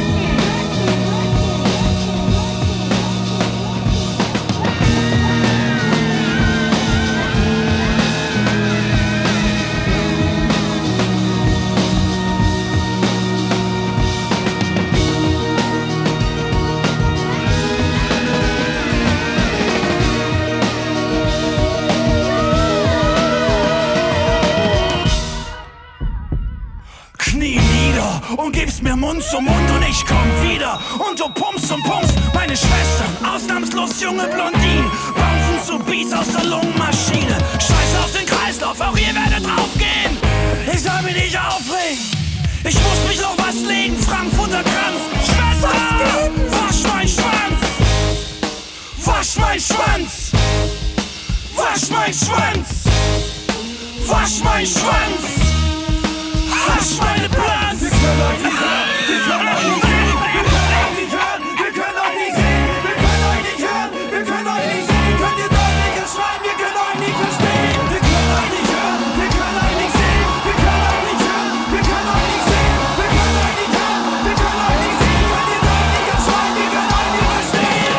Und gibst mir Mund zu Mund und ich komm wieder. Und du pumpst und pumpst meine Schwestern, ausnahmslos junge Blondinen, bouncen zu Beats aus der Lungenmaschine. Scheiß auf den Kreislauf, auch ihr werdet draufgehen. Ich soll mich nicht aufregen, ich muss mich auf was legen. Frankfurter Kranz, Schwester, wasch mein Schwanz, wasch mein Schwanz, wasch mein Schwanz, wasch mein Schwanz. Wasch meine Platz! Wir können euch nicht hören! Wir können euch nicht sehen! Wir können euch nicht hören! Wir können euch nicht sehen! Wir können euch nicht hören! Wir können euch nicht sehen! Könnt ihr deutlicher schreien? Wir können euch nicht verstehen! Wir können euch nicht hören! Wir können euch nicht sehen! Wir können euch nicht hören! Wir können euch nicht sehen! Wir können euch nicht hören! Wir können euch nicht sehen! Könnt ihr deutlicher schreien? Wir können euch nicht verstehen!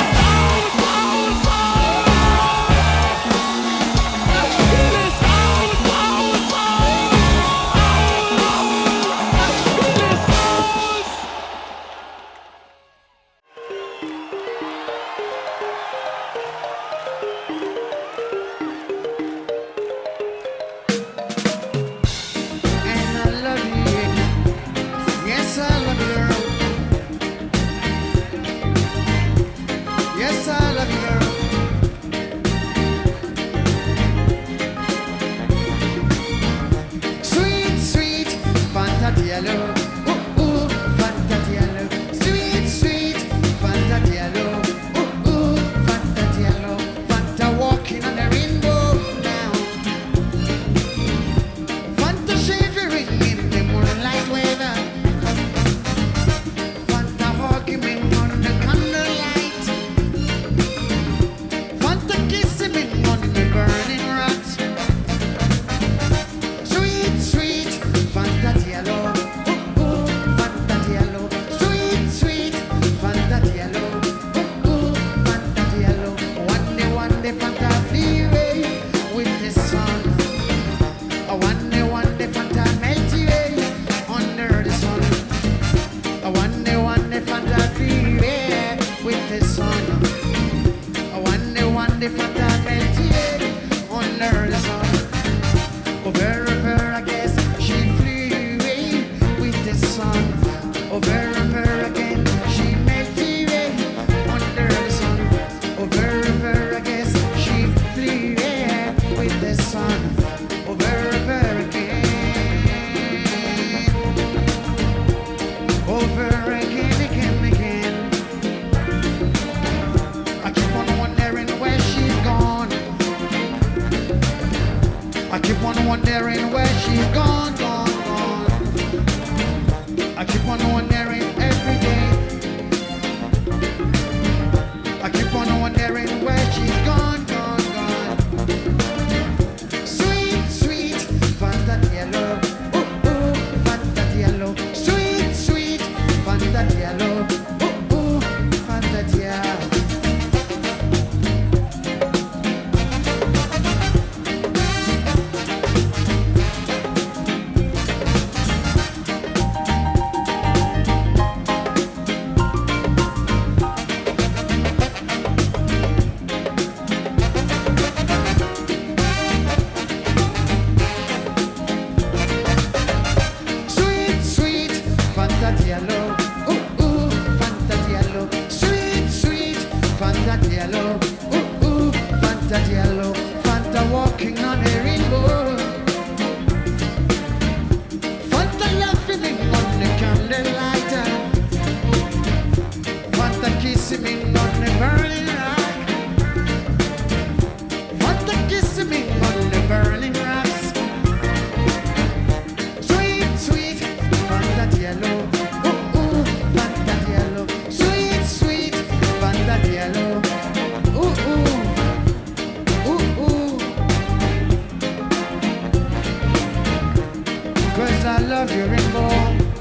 love you, rainbow.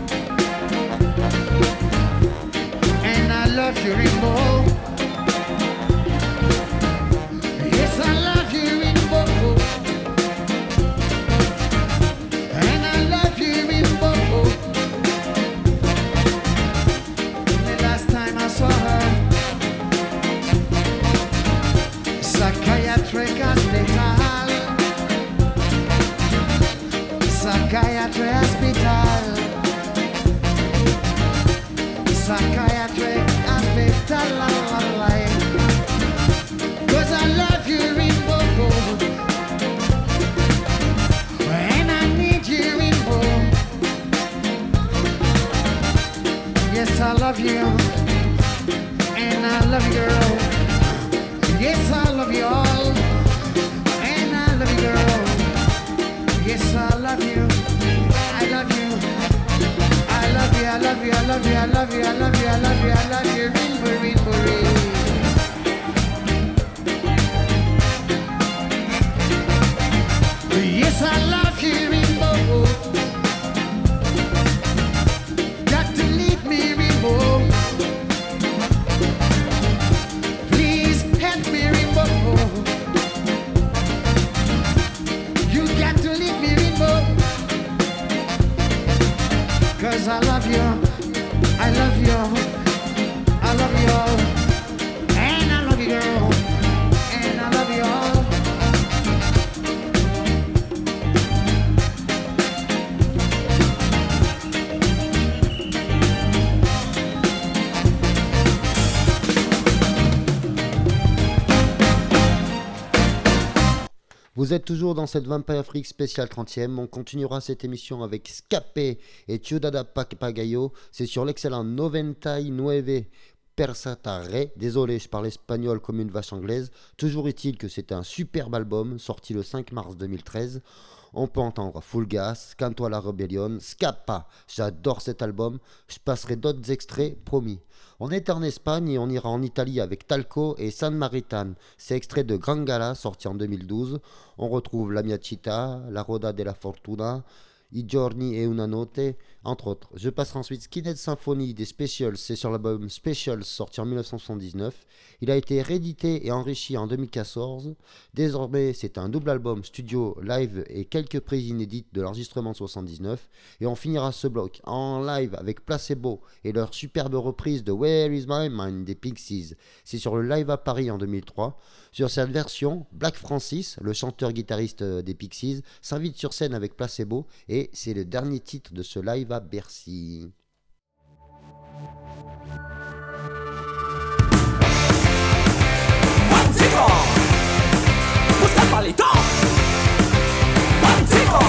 And I love you, rainbow. Yes, I love you, rainbow. And I love you, rainbow. The last time I saw her, psychiatric hospital. Psychiatric hospital. Psychiatric hospital. Cause I love you, rainbow. And I need you, rainbow. Yes, I love you. And I love you, girl. Yes, I love you all. And I love you, girl. Yes, I love you. I love you. I love you, I love you, I love you, I love you, I love you, I love you, I love you, rainbow, rainbow, rainbow. Yes, I love you, rainbow. Got to leave me, rainbow. Please help me, rainbow. You got to leave me, rainbow. Cause I love you, I love you, I love you all. And I love you, girl. And I love you all. Vous êtes toujours dans cette Vampire Freak spéciale trentième. On continuera cette émission avec Scapé et Ciudad Papagayo. C'est sur l'excellent Noventai Nueve Persatare. Désolé, je parle espagnol comme une vache anglaise. Toujours est-il que c'est un superbe album sorti le cinq mars deux mille treize. On peut entendre Full Gas, Canto a la Rebellion, Scappa. J'adore cet album. Je passerai d'autres extraits, promis. On est en Espagne et on ira en Italie avec Talco et San Maritan. C'est extrait de Gran Gala, sorti en deux mille douze. On retrouve La Mia Città, La Roda della Fortuna, I Giorni e una Notte, entre autres. Je passerai ensuite Skinhead Symphony des Specials, c'est sur l'album Specials sorti en mille neuf cent soixante-dix-neuf. Il a été réédité et enrichi en deux mille quatorze. Désormais, c'est un double album studio live et quelques prises inédites de l'enregistrement de soixante-dix-neuf. Et on finira ce bloc en live avec Placebo et leur superbe reprise de Where Is My Mind des Pixies. C'est sur le Live à Paris en deux mille trois. Sur cette version, Black Francis, le chanteur-guitariste des Pixies, s'invite sur scène avec Placebo et c'est le dernier titre de ce live à Bercy. ¡Chico! ¡Busca el palito! ¡Buen chico!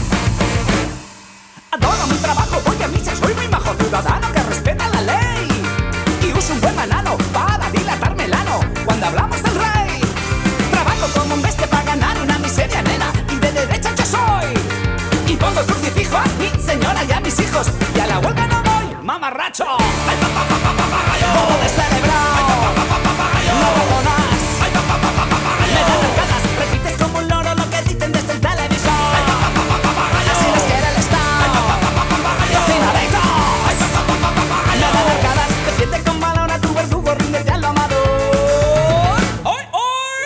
Adoro mi trabajo porque a mí ya soy muy majo ciudadano que respeta la ley y uso un buen banano para dilatarme el ano cuando hablamos del rey. Trabajo como un bestia para ganar una miseria nena y de derecha yo soy y pongo el crucifijo a mi señora y a mis hijos y a la huelga no voy, mamarracho. ¡Ay, pa, pa, pa, pa, pa, pa, modo descerebrado! ¡Ay, pa, pa, pa, pa, pa, pa, no razonas! Me dan arcadas, repites como un loro lo que dicen desde el televisor. Así les quiere el Estado. Cocinadito. Me dan arcadas, defiende con valor a tu verdugo, ríndete al amador. ¡Hoy, hoy!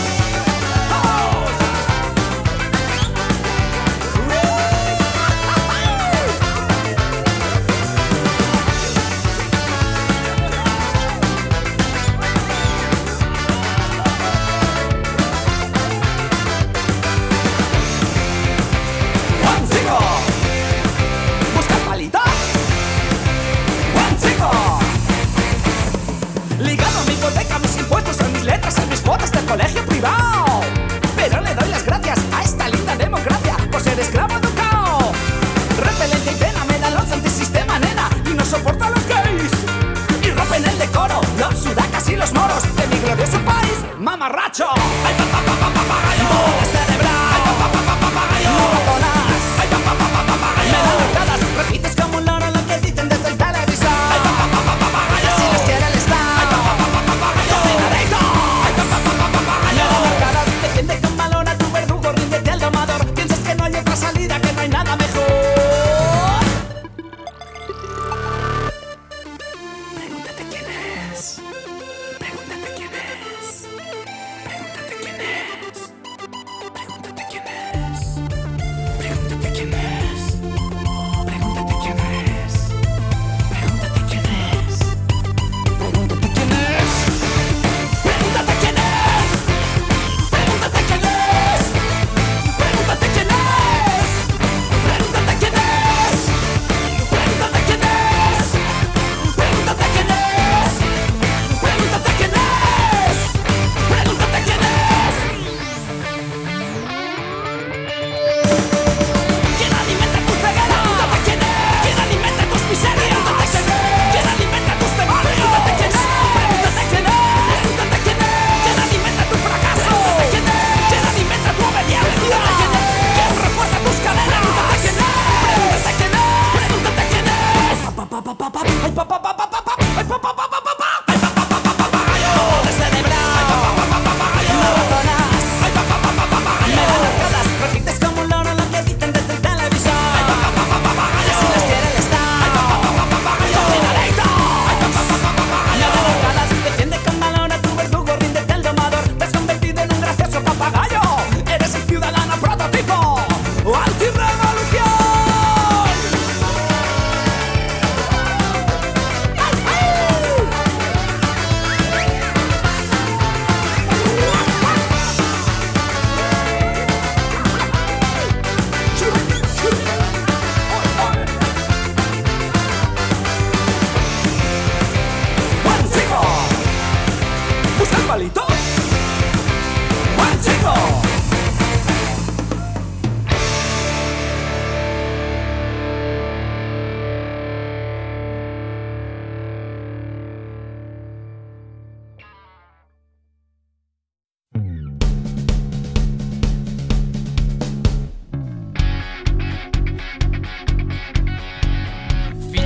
Botas del colegio privado, pero le doy las gracias a esta linda democracia por ser esclavo educado. Repelente y pena me dan los antisistema, nena, y no soporto a los gays. Y rompen el decoro los sudacas y los moros de mi glorioso país, mamarracho. ¡Ay, pa, pa, pa, pa, pa, pa, modo descerebrado! ¡Ay, pa, pa, pa, pa, pa, pa, no razonas! ¡Ay, pa, pa, pa, pa, pa, pa, me dan arcadas, repites como un loro lo que dicen desde el televisor. ¡Ay, pa, pa, pa, pa, pa, pa, así les quiere el Estado! ¡Ay, pa, pa, pa, pa, pa, pa, cocinadito! Defiende con valor a tu verdugo, ríndete al domador. Piensas que no hay otra salida, que no hay nada mejor.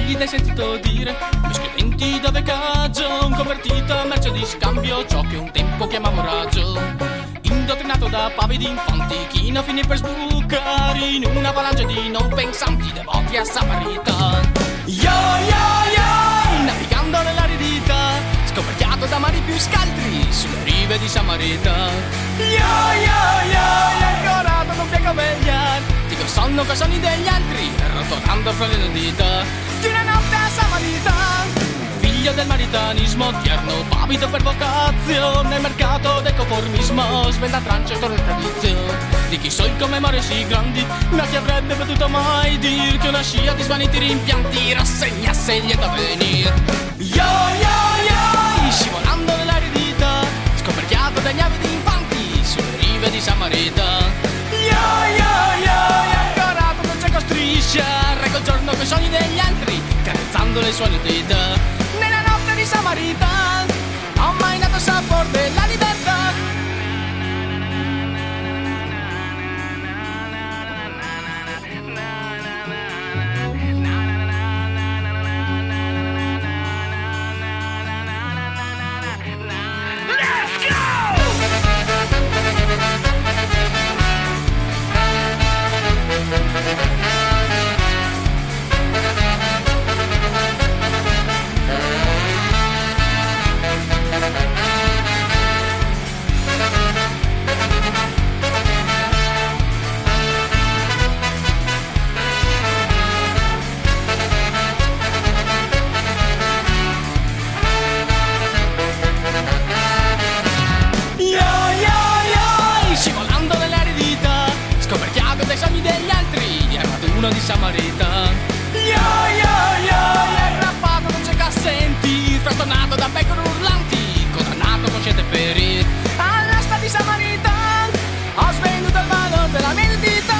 Mai l'hai sentito dire? Mischiodenti dove caggio, un convertito a merce di scambio, ciò che un tempo chiamavo raggio. Indottrinato da pavidi infanti, Chino finì per sbucare in una valanga di non pensanti devoti a Samarita. Yo yo yo, navigando nell'aridità, scoperchiato da mari più scaltri sulle rive di Samarita. Yo yo yo, ancorato non piego vegliare, dico sonno coi sogni degli altri, rotolando fra le dita di una notte a Samarita. Figlio del maritanismo odierno, pavido per vocazione, mercato del conformismo, svenda trance e torre tradizione. Di chi so il commemore sì grandi, ma chi avrebbe potuto mai dir che una scia di svaniti rimpianti rassegnasse il lieto avvenir. Yo yo yo, scivolando nell'aridità, scoperchiato dagli avidi infanti sulle rive di Samarita. Yo yo yo, ancorato non c'è costriscia, reggo il giorno coi sogni degli altri, carezzando le sue nudità. Nella notte di Samarita ho mai dato sapore della libertà. Let's go! Uno di Samarita. Yo yo yo, aggrappato non c'è cassenti, frastonato da pecore urlanti, condannato cosciente per ir all'asta di Samarita. Ho svenduto il vano della mia identità.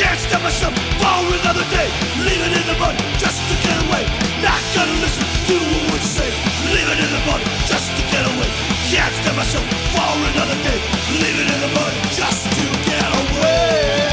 Can't stop myself for another day. Leave it in the mud just to get away. Not gonna listen to what you say. Leave it in the mud just to get away. Can't stop myself for another day. Leave it in the mud just to get away.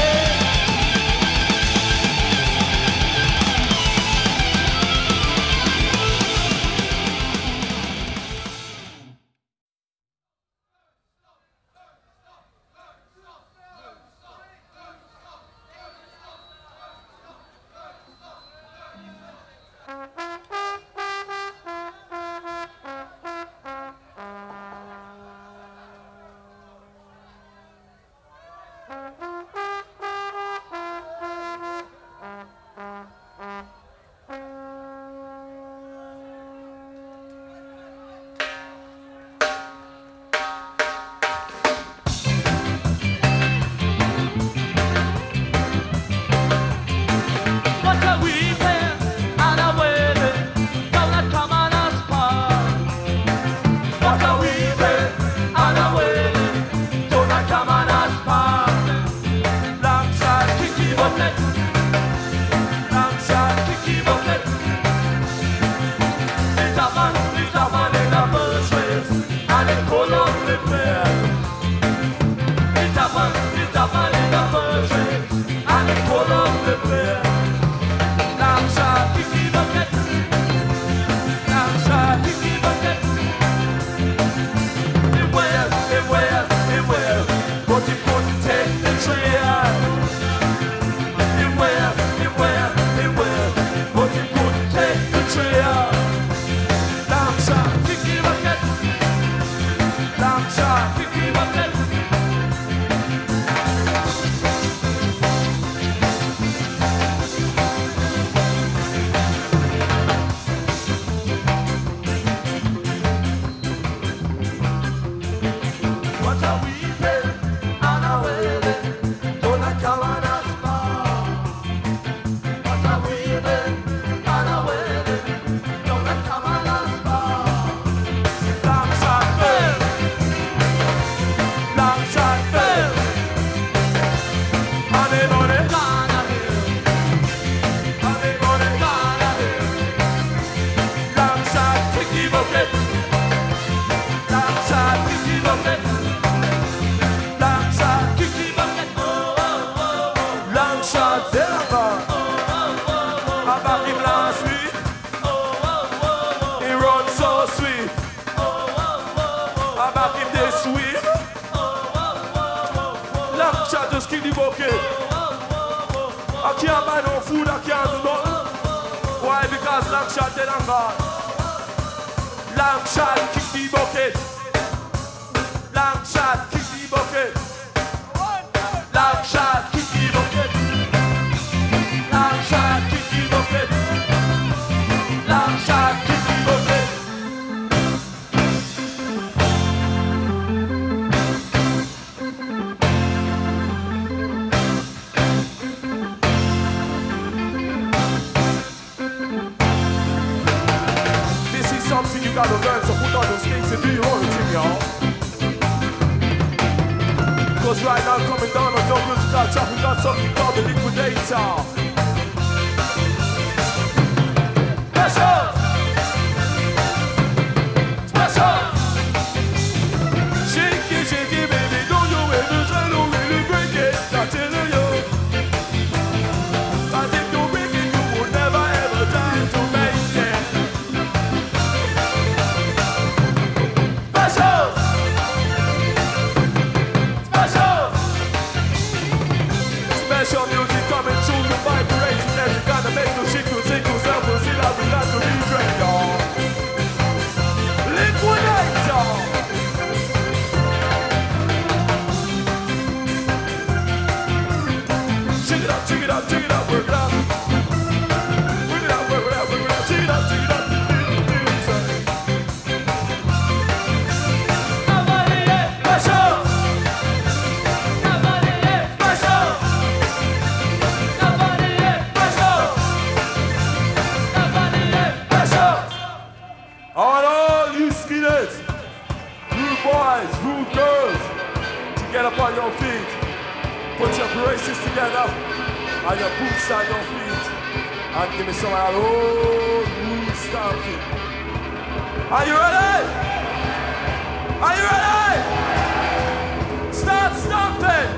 Get up on your feet. Put your braces together. and your boots on your feet, and give me some of that old moon stomping. Are you ready? Are you ready? Start stomping.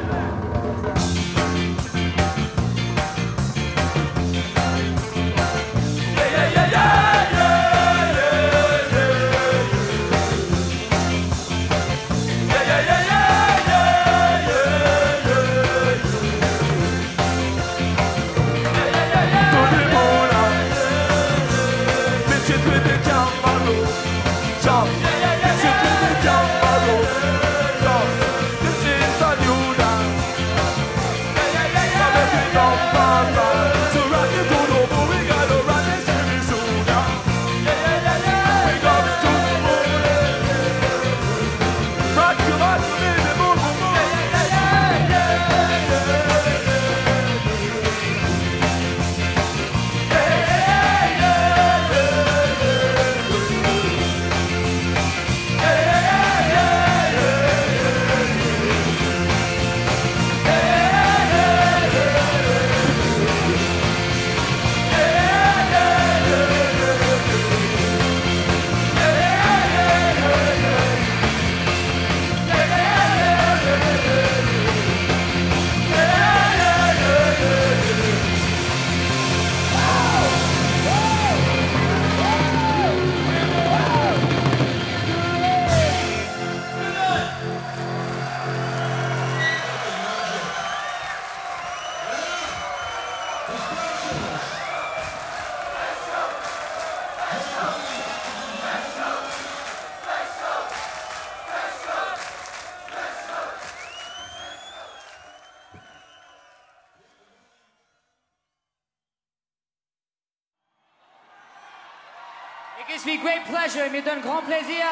It gives me great pleasure, il me donne grand plaisir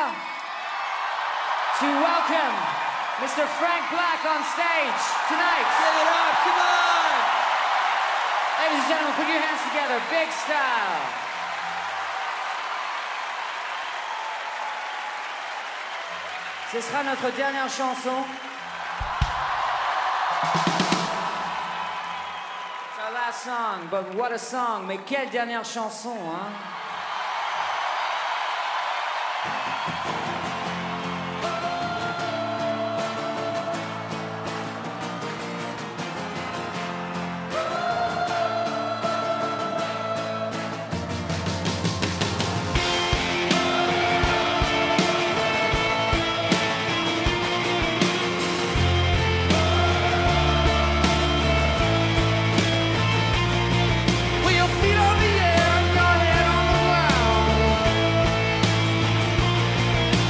to welcome Mister Frank Black on stage tonight. Give it up, come on! Ladies and gentlemen, put your hands together, big style. Ce sera notre dernière chanson. It's our last song, but what a song! Mais quelle dernière chanson, hein? With your feet on the air and your head on the ground.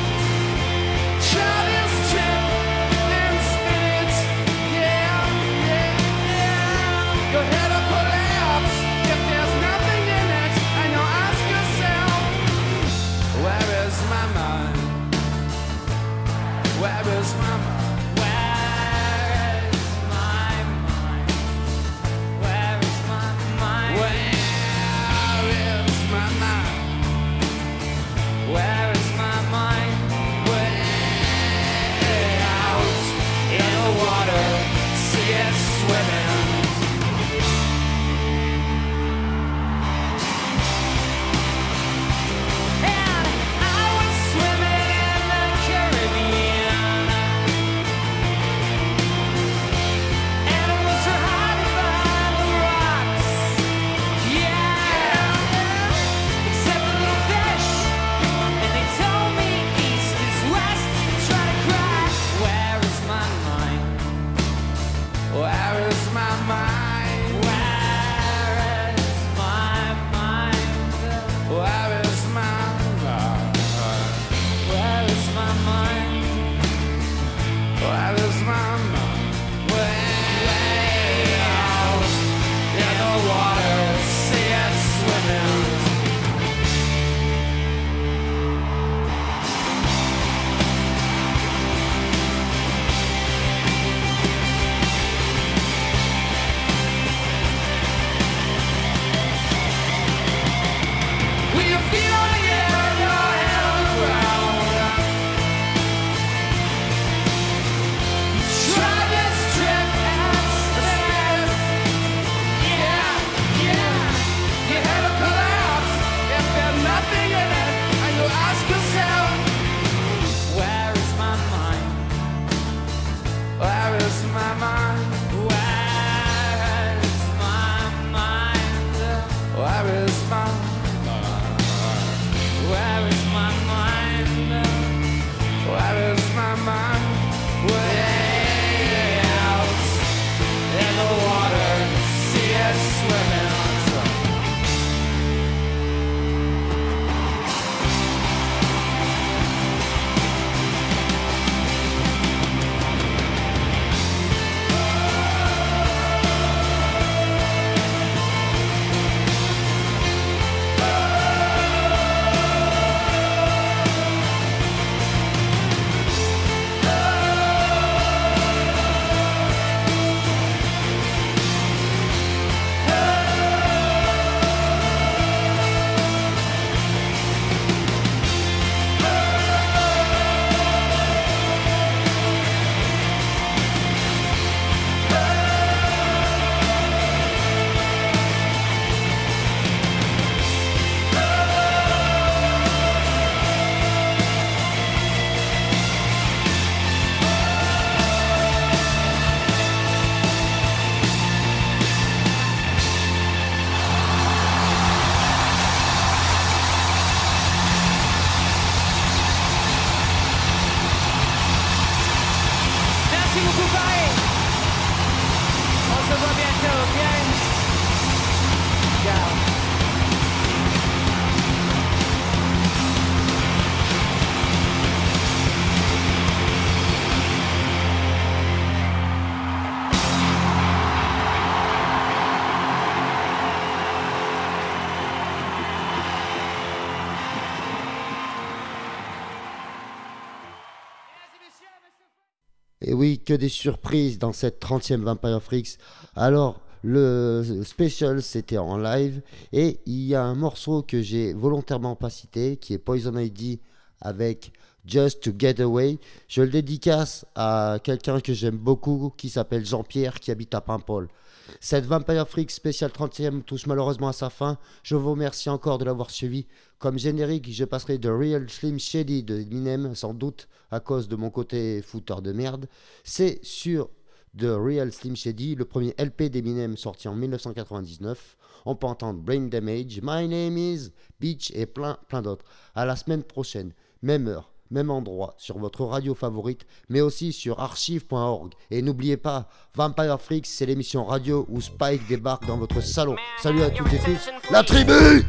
Et oui, que des surprises dans cette trentième Vampire Freaks. Alors, le special, c'était en live. Et il y a un morceau que j'ai volontairement pas cité, qui est Poison I D avec Just to Get Away. Je le dédicace à quelqu'un que j'aime beaucoup, qui s'appelle Jean-Pierre, qui habite à Paimpol. Cette Vampire Freaks spéciale trentième touche malheureusement à sa fin. Je vous remercie encore de l'avoir suivi. Comme générique, je passerai The Real Slim Shady de Eminem, sans doute à cause de mon côté fouteur de merde. C'est sur The Real Slim Shady, le premier L P d'Eminem sorti en dix-neuf cent quatre-vingt-dix-neuf. On peut entendre Brain Damage, My Name Is, Beach et plein, plein d'autres. À la semaine prochaine, même heure, même endroit, sur votre radio favorite, mais aussi sur archive point org. Et n'oubliez pas, Vampire Freaks, c'est l'émission radio où Spike débarque dans votre salon. Salut à toutes et tous, la tribu! May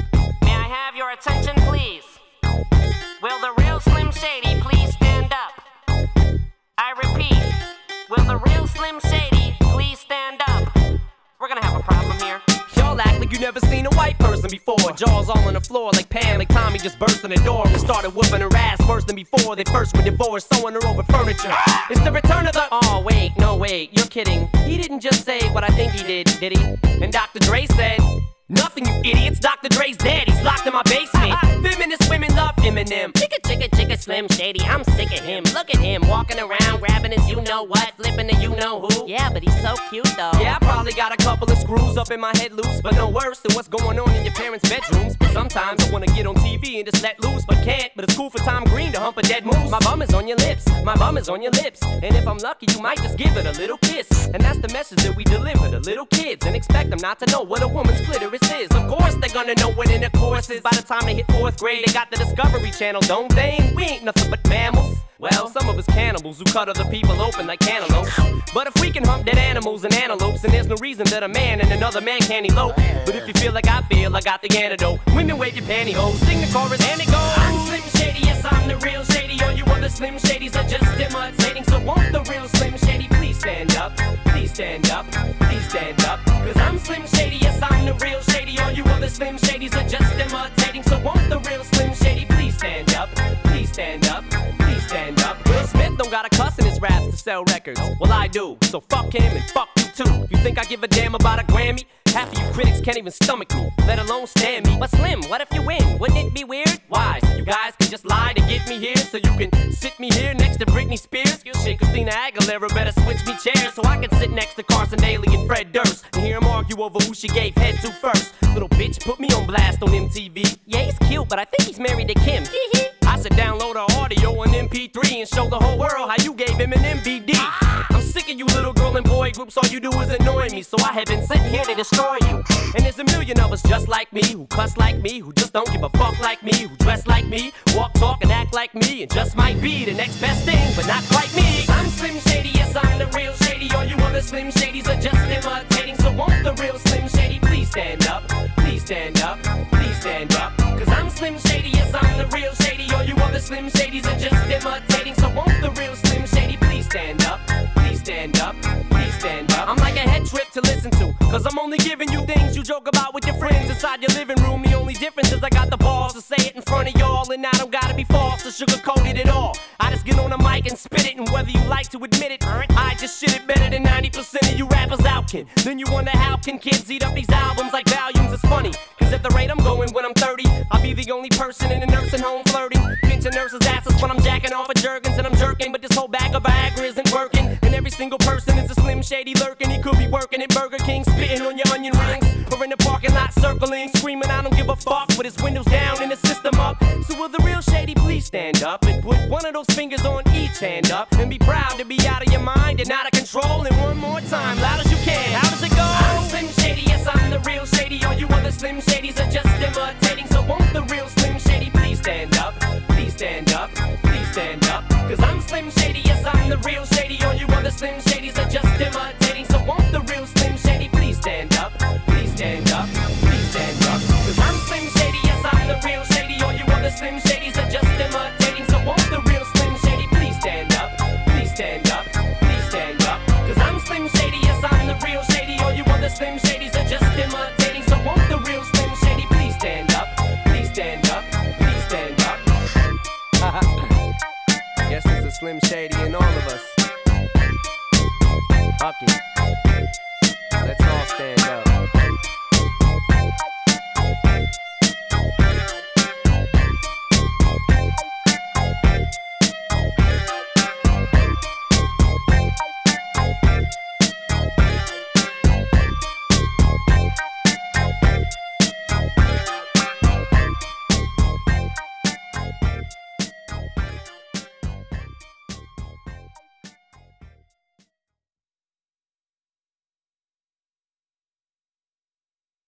I have your attention, please? Will the real Slim Shady please stand up? I repeat, will the real Slim Shady please stand up? We're gonna have a problem here. Y'all act like you never seen a white person before. Jaws all on the floor like Pam, like Tommy just burst in the door and started whooping her ass worse than before. They first were divorced, sewing her over furniture. It's the return of the... Oh, wait, no, wait, you're kidding. He didn't just say what I think he did, did he? And Doctor Dre said... Nothing, you idiots. Doctor Dre's dead. He's locked in my basement. Feminist women love Eminem. Chicka, chicka, chicka, Slim Shady. I'm sick of him. Look at him walking around, grabbing his you know what, flipping the you know who. Yeah, but he's so cute though. Yeah, I probably got a couple of screws up in my head loose, but no worse than what's going on in your parents' bedrooms. But sometimes I wanna get on T V and just let loose, but can't. But it's cool for Tom Green to hump a dead moose. My bum is on your lips. My bum is on your lips. And if I'm lucky, you might just give it a little kiss. And that's the message that we deliver to little kids, and expect them not to know what a woman's clitoris is. Of course they're gonna know what intercourse is. By the time they hit fourth grade, they got the Discovery Channel, don't they? And we ain't nothing but mammals. Well, some of us cannibals who cut other people open like cantaloupes. But if we can hump dead animals and antelopes, then there's no reason that a man and another man can't elope. But if you feel like I feel, I got the antidote. Women wave your pantyhose, sing the chorus and it goes. I'm Slim Shady, yes I'm the real Shady. All you other Slim Shadys are just imitating. So won't the real Slim Shady please stand up? Please stand up, please stand up. Cause I'm Slim Shady, yes I'm the real Shady. All you other Slim Shadys are just imitating. So won't the real Slim Shady please stand up? Please stand up, please stand up. Will Smith don't got a cuss in his raps to sell records. Well I do, so fuck him and fuck you too. You think I give a damn about a Grammy? Half of you critics can't even stomach me, let alone stand me. But Slim, what if you win? Wouldn't it be weird? Why? So you guys can just lie to get me here, so you can sit me here next to Britney Spears? Shit, Christina Aguilera better switch me chairs so I can sit next to Carson Daly and Fred Durst and hear them argue over who she gave head to first. Little bitch put me on blast on M T V. Yeah, he's cute, but I think he's married to Kim. I said download her audio on M P three and show the whole world how you gave him an M V D. I'm sick of you little girl and boy groups, all you do is annoy me, so I have been sitting here to destroy you. And there's a million of us just like me, who cuss like me, who just don't give a fuck like me, who dress like me, walk, talk, and act like me, and just might be the next best thing, but not quite me. I'm Slim Shady, yes I'm the real Shady. All you other Slim Shadys are just imitating. So won't the real Slim Shady please stand up? Please stand up, please stand up. Cause I'm Slim Shady, yes I'm the real Shady. All you other Slim Shadys are just imitating. So won't the real Slim Shady please stand up? Please stand up, please stand up. I'm like a head trip to listen to, cause I'm only giving you things you joke about with your friends inside your living room. The only difference is I got the balls to say it in front of y'all, and I don't gotta be false or sugarcoated at all. I just get on the mic and spit it, and whether you like to admit it, I just shit it better than ninety percent of you rappers out can. Then you wonder how can kids eat up these albums like volumes? It's funny, cause at the rate I'm going when I'm thirty, I'll be the only person in a nursing home flirting, pinching nurses' asses when I'm jacking off of Jergens and I'm jerking. But this whole bag of Viagra isn't working, and every single person is a Slim Shady lurking. He could be working at Burger King, spitting on your onion rings, or in the parking lot circling, screaming I don't give a fuck with his windows down and the system up. So will the real Shady please stand up and put one of those fingers on each hand up and be proud to be out of your mind and out of control? And one more time, loud as you can, how does it go? I'm Slim Shady, yes I'm the real Shady. All you other Slim Shadys are just imitating. So won't the real Slim Shady please stand up? Please stand up, please stand up. Cause I'm Slim Shady, yes I'm the real Shady. All you other Slim Shadys are just imitating. So won't the real Slim Shady please stand up? Please stand up, please stand up. Cause I'm Slim Shady, yes I'm the real Shady. All you other Slim Shadys are just imitating. So won't the real Slim Shady please stand up? Please stand up, please stand up. Cause I'm Slim Shady, yes I'm the real Shady. All you other Slim Shadys are just imitating. So won't the real Slim Shady please stand up? Please stand up, please stand up. Guess there's a Slim Shady in all of us. Ok.